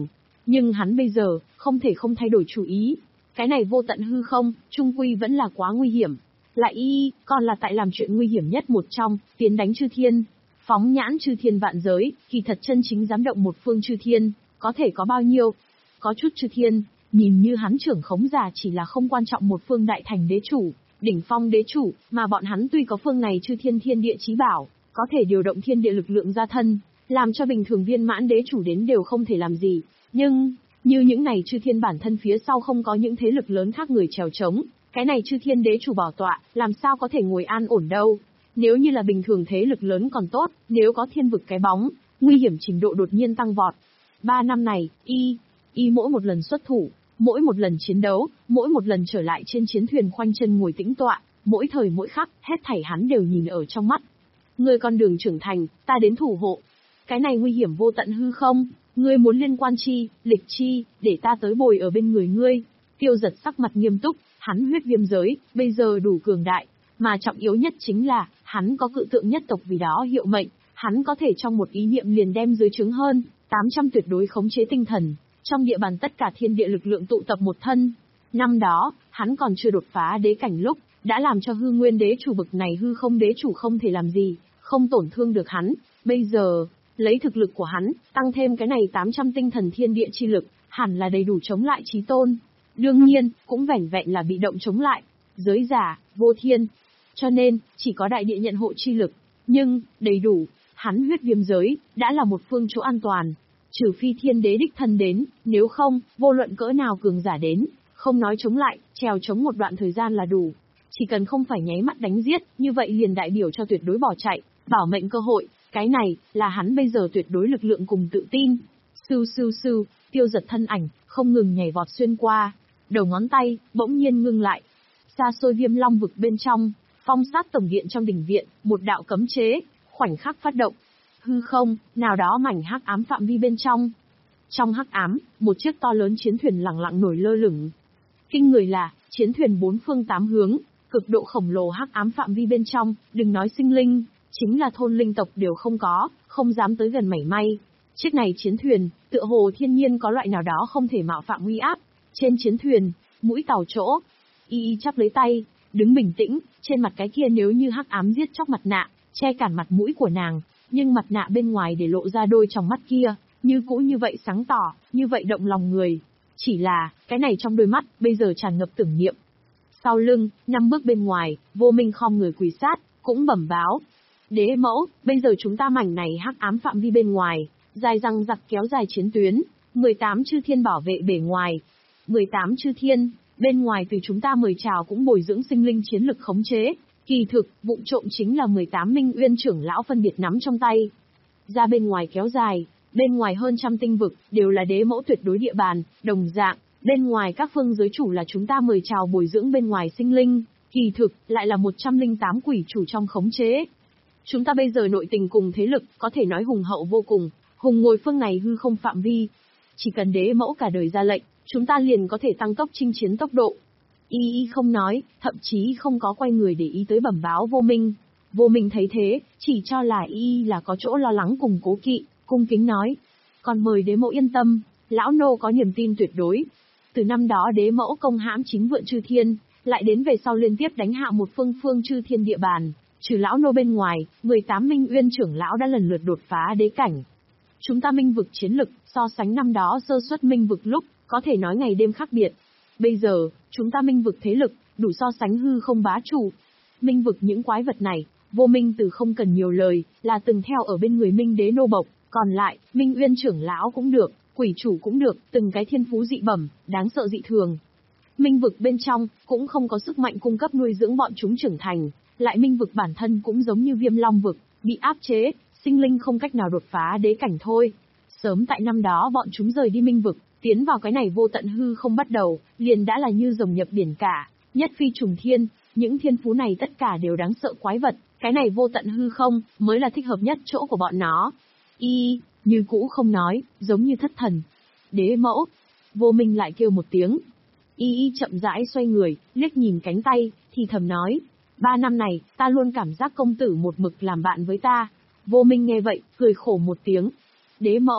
Nhưng hắn bây giờ, không thể không thay đổi chủ ý. Cái này vô tận hư không, trung quy vẫn là quá nguy hiểm. Lại y, còn là tại làm chuyện nguy hiểm nhất một trong, tiến đánh chư thiên. Phóng nhãn chư thiên vạn giới, kỳ thật chân chính dám động một phương chư thiên, có thể có bao nhiêu? Có chút chư thiên, nhìn như hắn trưởng khống giả chỉ là không quan trọng một phương đại thành đế chủ, đỉnh phong đế chủ, mà bọn hắn tuy có phương này chư thiên thiên địa chí bảo, có thể điều động thiên địa lực lượng ra thân, làm cho bình thường viên mãn đế chủ đến đều không thể làm gì. Nhưng, như những này chư thiên bản thân phía sau không có những thế lực lớn khác người chèo chống, cái này chư thiên đế chủ bảo tọa, làm sao có thể ngồi an ổn đâu. Nếu như là bình thường thế lực lớn còn tốt, nếu có thiên vực cái bóng, nguy hiểm trình độ đột nhiên tăng vọt. Ba năm này, y, y mỗi một lần xuất thủ, mỗi một lần chiến đấu, mỗi một lần trở lại trên chiến thuyền khoanh chân ngồi tĩnh tọa, mỗi thời mỗi khắc, hết thảy hắn đều nhìn ở trong mắt. Ngươi con đường trưởng thành, ta đến thủ hộ. Cái này nguy hiểm vô tận hư không, ngươi muốn liên quan chi, lịch chi, để ta tới bồi ở bên người ngươi. Tiêu Giật sắc mặt nghiêm túc, hắn huyết viêm giới, bây giờ đủ cường đại, mà trọng yếu nhất chính là, hắn có cự tượng nhất tộc vì đó hiệu mệnh, hắn có thể trong một ý niệm liền đem dưới trướng hơn, tám trăm tuyệt đối khống chế tinh thần, trong địa bàn tất cả thiên địa lực lượng tụ tập một thân. Năm đó, hắn còn chưa đột phá đế cảnh lúc, đã làm cho hư nguyên đế chủ bực này hư không đế chủ không thể làm gì, không tổn thương được hắn. Bây giờ, lấy thực lực của hắn, tăng thêm cái này tám trăm tinh thần thiên địa chi lực, hẳn là đầy đủ chống lại chí tôn. Đương nhiên, cũng vẻn vẹn là bị động chống lại. Giới giả, vô thiên. Cho nên, chỉ có đại địa nhận hộ chi lực. Nhưng, đầy đủ, hắn huyết viêm giới, đã là một phương chỗ an toàn. Trừ phi thiên đế đích thân đến, nếu không, vô luận cỡ nào cường giả đến, không nói chống lại, trèo chống một đoạn thời gian là đủ. Chỉ cần không phải nháy mắt đánh giết, như vậy liền đại biểu cho tuyệt đối bỏ chạy, bảo mệnh cơ hội. Cái này, là hắn bây giờ tuyệt đối lực lượng cùng tự tin. Sưu sưu sưu, Tiêu Giật thân ảnh, không ngừng nhảy vọt xuyên qua. Đầu ngón tay, bỗng nhiên ngưng lại. Xa xôi Viêm Long vực bên trong, phong sát tổng điện trong đình viện, một đạo cấm chế, khoảnh khắc phát động. Hư không, nào đó mảnh hắc ám phạm vi bên trong. Trong hắc ám, một chiếc to lớn chiến thuyền lẳng lặng nổi lơ lửng. Kinh người là, chiến thuyền bốn phương tám hướng, cực độ khổng lồ hắc ám phạm vi bên trong, đừng nói sinh linh, chính là thôn linh tộc đều không có, không dám tới gần mảy may. Chiếc này chiến thuyền, tựa hồ thiên nhiên có loại nào đó không thể mạo phạm uy áp. Trên chiến thuyền, mũi tàu chỗ, y y chắp lấy tay, đứng bình tĩnh, trên mặt cái kia nếu như hắc ám giết chóc mặt nạ, che cản mặt mũi của nàng, nhưng mặt nạ bên ngoài để lộ ra đôi tròng mắt kia, như cũ như vậy sáng tỏ, như vậy động lòng người. Chỉ là, cái này trong đôi mắt, bây giờ tràn ngập tưởng niệm. Sau lưng, năm bước bên ngoài, Vô Minh khom người quỳ sát, cũng bẩm báo. Đế mẫu, bây giờ chúng ta mảnh này hắc ám phạm vi bên ngoài, dài răng giặc kéo dài chiến tuyến, mười tám chư thiên bảo vệ bề ngoài. mười tám chư thiên, bên ngoài từ chúng ta mời chào cũng bồi dưỡng sinh linh chiến lực khống chế. Kỳ thực, vụng trộm chính là mười tám minh uyên trưởng lão phân biệt nắm trong tay. Ra bên ngoài kéo dài, bên ngoài hơn trăm tinh vực, đều là đế mẫu tuyệt đối địa bàn, đồng dạng, bên ngoài các phương giới chủ là chúng ta mời chào bồi dưỡng bên ngoài sinh linh, kỳ thực, lại là một trăm lẻ tám quỷ chủ trong khống chế. Chúng ta bây giờ nội tình cùng thế lực, có thể nói hùng hậu vô cùng, hùng ngồi phương này hư không phạm vi. Chỉ cần đế mẫu cả đời ra lệnh, chúng ta liền có thể tăng tốc chinh chiến tốc độ. Y y không nói, thậm chí không có quay người để ý tới bẩm báo Vô Minh. Vô Minh thấy thế, chỉ cho là y y là có chỗ lo lắng cùng cố kỵ, cung kính nói. Còn mời đế mẫu yên tâm, lão nô có niềm tin tuyệt đối. Từ năm đó đế mẫu công hãm chính vượn chư thiên, lại đến về sau liên tiếp đánh hạ một phương phương chư thiên địa bàn. Trừ lão nô bên ngoài, mười tám minh uyên trưởng lão đã lần lượt đột phá đế cảnh. Chúng ta minh vực chiến lực, so sánh năm đó sơ xuất minh vực lúc, có thể nói ngày đêm khác biệt. Bây giờ, chúng ta minh vực thế lực, đủ so sánh hư không bá chủ. Minh vực những quái vật này, Vô Minh từ không cần nhiều lời, là từng theo ở bên người minh đế nô bộc, còn lại, minh uyên trưởng lão cũng được, quỷ chủ cũng được, từng cái thiên phú dị bẩm, đáng sợ dị thường. Minh vực bên trong, cũng không có sức mạnh cung cấp nuôi dưỡng bọn chúng trưởng thành, lại minh vực bản thân cũng giống như Viêm Long vực, bị áp chế, sinh linh không cách nào đột phá đế cảnh thôi. Sớm tại năm đó bọn chúng rời đi minh vực, tiến vào cái này vô tận hư không bắt đầu, liền đã là như rồng nhập biển cả, nhất phi trùng thiên, những thiên phú này tất cả đều đáng sợ quái vật, cái này vô tận hư không, mới là thích hợp nhất chỗ của bọn nó. Y, như cũ không nói, giống như thất thần. Đế mẫu, Vô Minh lại kêu một tiếng. Y y chậm rãi xoay người, liếc nhìn cánh tay, thì thầm nói, ba năm này, ta luôn cảm giác công tử một mực làm bạn với ta. Vô Minh nghe vậy, cười khổ một tiếng. Đế mẫu,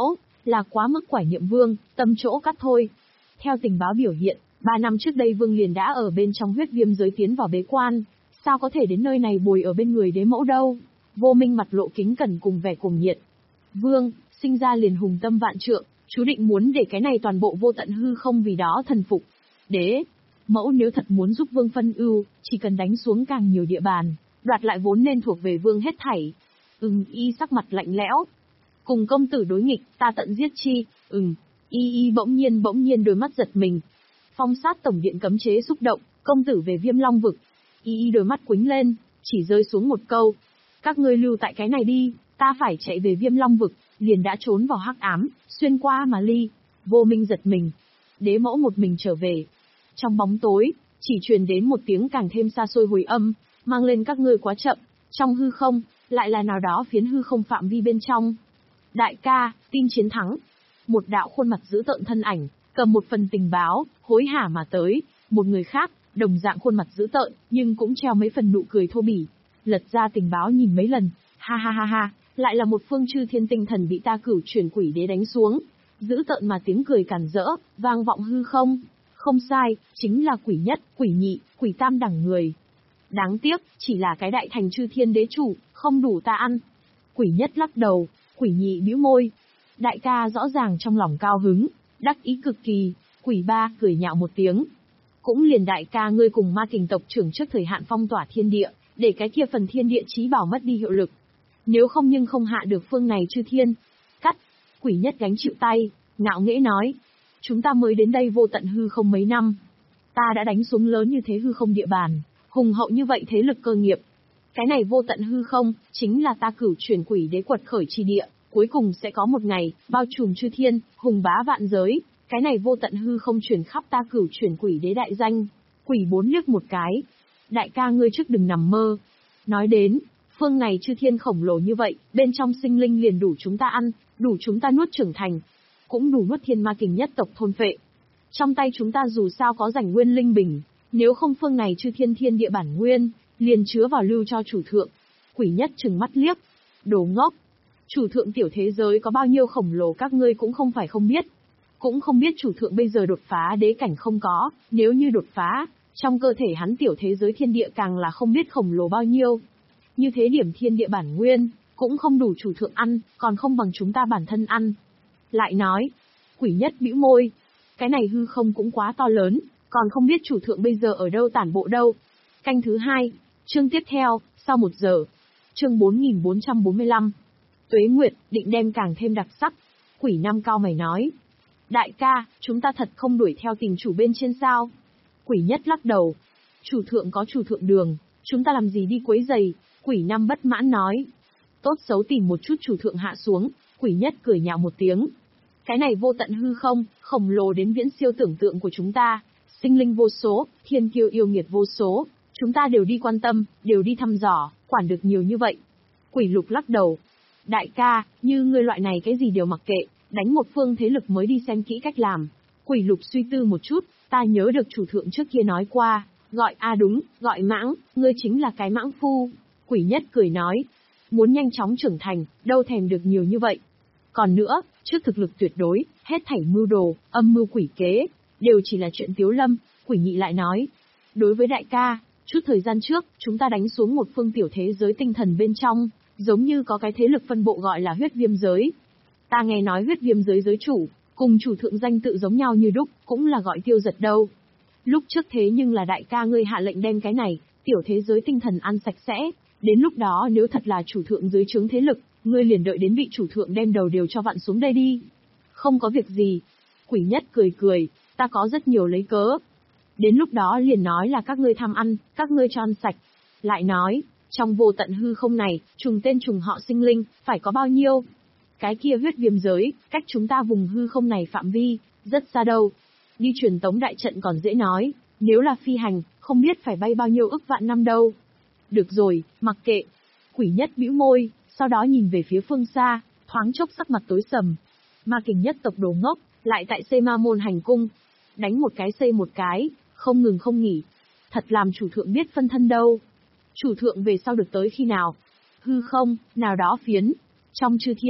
là quá mức quải niệm Vương, tâm chỗ cắt thôi. Theo tình báo biểu hiện, ba năm trước đây Vương liền đã ở bên trong huyết viêm giới tiến vào bế quan, sao có thể đến nơi này bồi ở bên người đế mẫu đâu? Vô Minh mặt lộ kính cẩn cùng vẻ cuồng nhiệt. Vương, sinh ra liền hùng tâm vạn trượng, chú định muốn để cái này toàn bộ vô tận hư không vì đó thần phục. Đế mẫu nếu thật muốn giúp Vương phân ưu, chỉ cần đánh xuống càng nhiều địa bàn, đoạt lại vốn nên thuộc về Vương hết thảy. Ừm, y sắc mặt lạnh lẽo. Cùng công tử đối nghịch, ta tận giết chi. Ừm, y y bỗng nhiên bỗng nhiên đôi mắt giật mình. Phong sát tổng điện cấm chế xúc động, công tử về Viêm Long vực. Y y đôi mắt quĩnh lên, chỉ rơi xuống một câu. Các ngươi lưu tại cái này đi, ta phải chạy về Viêm Long vực, liền đã trốn vào hắc ám, xuyên qua mà ly. Vô Minh giật mình. Đế mẫu một mình trở về. Trong bóng tối, chỉ truyền đến một tiếng càng thêm xa xôi hồi âm, mang lên các ngươi quá chậm, trong hư không, lại là nào đó phiến hư không phạm vi bên trong. Đại ca, tin chiến thắng. Một đạo khuôn mặt dữ tợn thân ảnh, cầm một phần tình báo, hối hả mà tới. Một người khác, đồng dạng khuôn mặt dữ tợn, nhưng cũng treo mấy phần nụ cười thô bỉ. Lật ra tình báo nhìn mấy lần, ha ha ha ha, lại là một phương chư thiên tinh thần bị ta cửu chuyển quỷ đế đánh xuống. Dữ tợn mà tiếng cười càn rỡ, vang vọng hư không. Không sai, chính là quỷ nhất, quỷ nhị, quỷ tam đẳng người. Đáng tiếc, chỉ là cái đại thành chư thiên đế chủ, không đủ ta ăn. Quỷ nhất lắc đầu, quỷ nhị bĩu môi. Đại ca rõ ràng trong lòng cao hứng, đắc ý cực kỳ, quỷ ba cười nhạo một tiếng. Cũng liền đại ca ngươi cùng ma kình tộc trưởng trước thời hạn phong tỏa thiên địa, để cái kia phần thiên địa chí bảo mất đi hiệu lực. Nếu không nhưng không hạ được phương này chư thiên. Cắt, quỷ nhất gánh chịu tay, ngạo nghễ nói. Chúng ta mới đến đây vô tận hư không mấy năm. Ta đã đánh xuống lớn như thế hư không địa bàn, hùng hậu như vậy thế lực cơ nghiệp. Cái này vô tận hư không, chính là ta cửu chuyển quỷ đế quật khởi chi địa, cuối cùng sẽ có một ngày, bao trùm chư thiên, hùng bá vạn giới. Cái này vô tận hư không chuyển khắp ta cửu chuyển quỷ đế đại danh. Quỷ bốn liếc một cái. Đại ca ngươi trước đừng nằm mơ. Nói đến, phương này chư thiên khổng lồ như vậy, bên trong sinh linh liền đủ chúng ta ăn, đủ chúng ta nuốt trưởng thành. Cũng đủ nuốt thiên ma kình nhất tộc thôn phệ. Trong tay chúng ta dù sao có rảnh nguyên linh bình, nếu không phương này chư thiên thiên địa bản nguyên, liền chứa vào lưu cho chủ thượng. Quỷ nhất trừng mắt liếc. Đồ ngốc. Chủ thượng tiểu thế giới có bao nhiêu khổng lồ các ngươi cũng không phải không biết. Cũng không biết chủ thượng bây giờ đột phá đế cảnh không có, nếu như đột phá, trong cơ thể hắn tiểu thế giới thiên địa càng là không biết khổng lồ bao nhiêu. Như thế điểm thiên địa bản nguyên, cũng không đủ chủ thượng ăn, còn không bằng chúng ta bản thân ăn. Lại nói, quỷ nhất bĩu môi, cái này hư không cũng quá to lớn, còn không biết chủ thượng bây giờ ở đâu tản bộ đâu. Canh thứ hai, chương tiếp theo, sau một giờ. Chương bốn nghìn bốn trăm bốn mươi lăm. Tuế Nguyệt, định đem càng thêm đặc sắc. Quỷ năm cao mày nói. Đại ca, chúng ta thật không đuổi theo tình chủ bên trên sao? Quỷ nhất lắc đầu. Chủ thượng có chủ thượng đường, chúng ta làm gì đi quấy giày? Quỷ năm bất mãn nói. Tốt xấu tìm một chút chủ thượng hạ xuống. Quỷ nhất cười nhạo một tiếng. Cái này vô tận hư không, khổng lồ đến viễn siêu tưởng tượng của chúng ta. Sinh linh vô số, thiên kiêu yêu nghiệt vô số. Chúng ta đều đi quan tâm, đều đi thăm dò, quản được nhiều như vậy. Quỷ lục lắc đầu. Đại ca, như ngươi loại này cái gì đều mặc kệ, đánh một phương thế lực mới đi xem kỹ cách làm. Quỷ lục suy tư một chút, ta nhớ được chủ thượng trước kia nói qua, gọi a à đúng, gọi mãng, ngươi chính là cái mãng phu. Quỷ nhất cười nói, muốn nhanh chóng trưởng thành, đâu thèm được nhiều như vậy. Còn nữa, trước thực lực tuyệt đối, hết thảy mưu đồ, âm mưu quỷ kế, đều chỉ là chuyện tiếu lâm. Quỷ nhị lại nói, đối với đại ca, chút thời gian trước, chúng ta đánh xuống một phương tiểu thế giới tinh thần bên trong, giống như có cái thế lực phân bộ gọi là huyết viêm giới. Ta nghe nói huyết viêm giới giới chủ, cùng chủ thượng danh tự giống nhau như đúc, cũng là gọi Tiêu Giật đâu. Lúc trước thế nhưng là đại ca ngươi hạ lệnh đem cái này, tiểu thế giới tinh thần ăn sạch sẽ, đến lúc đó nếu thật là chủ thượng dưới trướng thế lực, ngươi liền đợi đến vị chủ thượng đem đầu đều cho vặn xuống đây đi. Không có việc gì. Quỷ nhất cười cười, ta có rất nhiều lấy cớ. Đến lúc đó liền nói là các ngươi tham ăn, các ngươi cho ăn sạch. Lại nói, trong vô tận hư không này, trùng tên trùng họ sinh linh, phải có bao nhiêu? Cái kia huyết viêm giới, cách chúng ta vùng hư không này phạm vi, rất xa đâu. Đi truyền tống đại trận còn dễ nói, nếu là phi hành, không biết phải bay bao nhiêu ức vạn năm đâu. Được rồi, mặc kệ. Quỷ nhất bĩu môi, sau đó nhìn về phía phương xa, thoáng chốc sắc mặt tối sầm. Ma kình nhất tộc đồ ngốc, lại tại xây ma môn hành cung. Đánh một cái xây một cái, không ngừng không nghỉ. Thật làm chủ thượng biết phân thân đâu. Chủ thượng về sau được tới khi nào? Hư không, nào đó phiến. Trong chư thiên,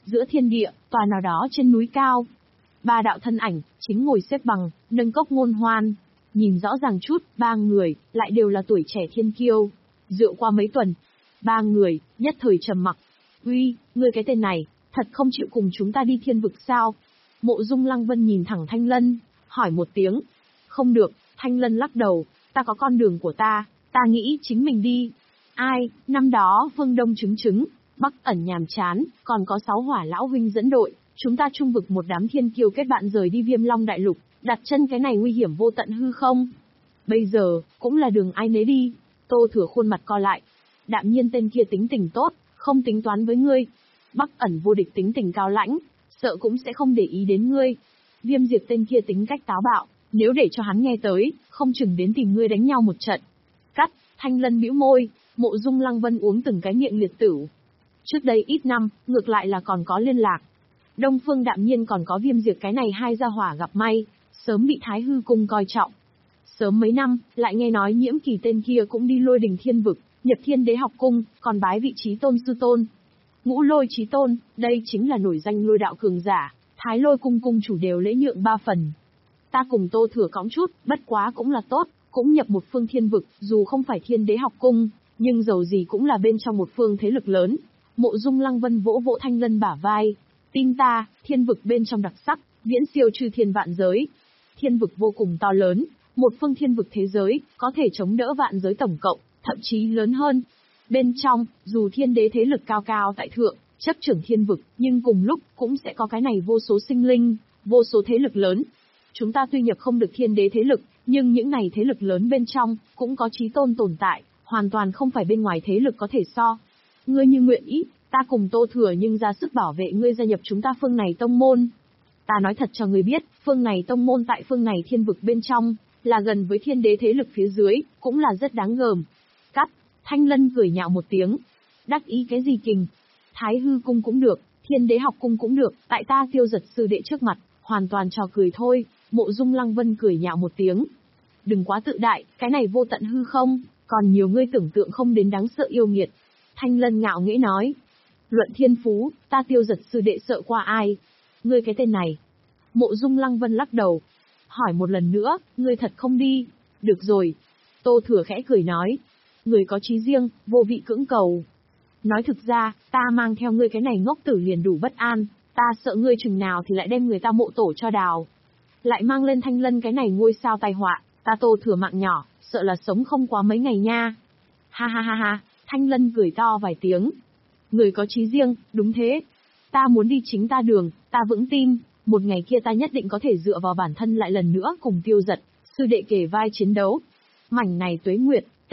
Giữa thiên địa, tòa nào đó trên núi cao. Ba đạo thân ảnh, chính ngồi xếp bằng, nâng cốc ngôn hoan. Nhìn rõ ràng chút, ba người, lại đều là tuổi trẻ thiên kiêu. Rượu qua mấy tuần, ba người, nhất thời trầm mặc. Uy, ngươi cái tên này, thật không chịu cùng chúng ta đi thiên vực sao? Mộ Dung Lăng Vân nhìn thẳng Thanh Lân, hỏi một tiếng. Không được, Thanh Lân lắc đầu, ta có con đường của ta, ta nghĩ chính mình đi. Ai, năm đó phương Đông chứng chứng, Bắc ẩn nhàm chán, còn có sáu hỏa lão huynh dẫn đội, chúng ta trung vực một đám thiên kiêu kết bạn rời đi Viêm Long Đại Lục, đặt chân cái này nguy hiểm vô tận hư không. Bây giờ, cũng là đường ai nấy đi. Tô Thừa khuôn mặt co lại. Đạm Nhiên tên kia tính tình tốt, không tính toán với ngươi. Bắc ẩn vô địch tính tình cao lãnh, sợ cũng sẽ không để ý đến ngươi. Viêm Diệp tên kia tính cách táo bạo, nếu để cho hắn nghe tới, không chừng đến tìm ngươi đánh nhau một trận. Cắt, Thanh Lân bĩu môi, Mộ Dung Lăng Vân uống từng cái miệng liệt tử. Trước đây ít năm, ngược lại là còn có liên lạc. Đông Phương Đạm Nhiên còn có Viêm Diệp cái này hai gia hỏa gặp may, sớm bị Thái Hư Cung coi trọng. Sớm mấy năm, lại nghe nói Nhiễm Kỳ tên kia cũng đi Lôi Đình Thiên Vực, nhập Thiên Đế học cung, còn bái vị trí tôn sư tôn. Ngũ Lôi Chí Tôn, đây chính là nổi danh lôi đạo cường giả, Thái Lôi cung cung chủ đều lễ nhượng ba phần. Ta cùng Tô Thừa cõng chút, bất quá cũng là tốt, cũng nhập một phương thiên vực, dù không phải Thiên Đế học cung, nhưng dầu gì cũng là bên trong một phương thế lực lớn. Mộ Dung Lăng Vân vỗ vỗ Thanh Lân bả vai. Tin ta, thiên vực bên trong đặc sắc, viễn siêu trừ thiên vạn giới. Thiên vực vô cùng to lớn, một phương thiên vực thế giới, có thể chống đỡ vạn giới tổng cộng, thậm chí lớn hơn. Bên trong, dù thiên đế thế lực cao cao tại thượng, chấp trưởng thiên vực, nhưng cùng lúc cũng sẽ có cái này vô số sinh linh, vô số thế lực lớn. Chúng ta tuy nhập không được thiên đế thế lực, nhưng những này thế lực lớn bên trong, cũng có chí tôn tồn tại, hoàn toàn không phải bên ngoài thế lực có thể so. Ngươi như nguyện ý, ta cùng Tô Thừa nhưng ra sức bảo vệ ngươi gia nhập chúng ta phương này tông môn. Ta nói thật cho ngươi biết, phương này tông môn tại phương này thiên vực bên trong, là gần với thiên đế thế lực phía dưới, cũng là rất đáng gờm. Cắt, Thanh Lân cười nhạo một tiếng. Đắc ý cái gì kình? Thái Hư cung cũng được, thiên đế học cung cũng được, tại ta Tiêu Giật sư đệ trước mặt, hoàn toàn trò cười thôi. Mộ Dung Lăng Vân cười nhạo một tiếng. Đừng quá tự đại, cái này vô tận hư không, còn nhiều ngươi tưởng tượng không đến đáng sợ yêu nghiệt. Thanh Lân ngạo nghễ nói. Luận thiên phú, ta Tiêu Giật sư đệ sợ qua ai? Ngươi cái tên này. Mộ Dung Lăng Vân lắc đầu. Hỏi một lần nữa, ngươi thật không đi? Được rồi. Tô Thừa khẽ cười nói. Người có chí riêng, vô vị cưỡng cầu. Nói thực ra, ta mang theo ngươi cái này ngốc tử liền đủ bất an, ta sợ ngươi chừng nào thì lại đem người ta mộ tổ cho đào. Lại mang lên Thanh Lân cái này ngôi sao tai họa, ta Tô Thừa mạng nhỏ, sợ là sống không quá mấy ngày nha. Ha ha ha ha, Thanh Lân cười to vài tiếng. Người có chí riêng, đúng thế. Ta muốn đi chính ta đường, ta vững tin, một ngày kia ta nhất định có thể dựa vào bản thân lại lần nữa cùng Tiêu Giật, sư đệ kề vai chiến đấu. Mảnh này tuế nguyệt,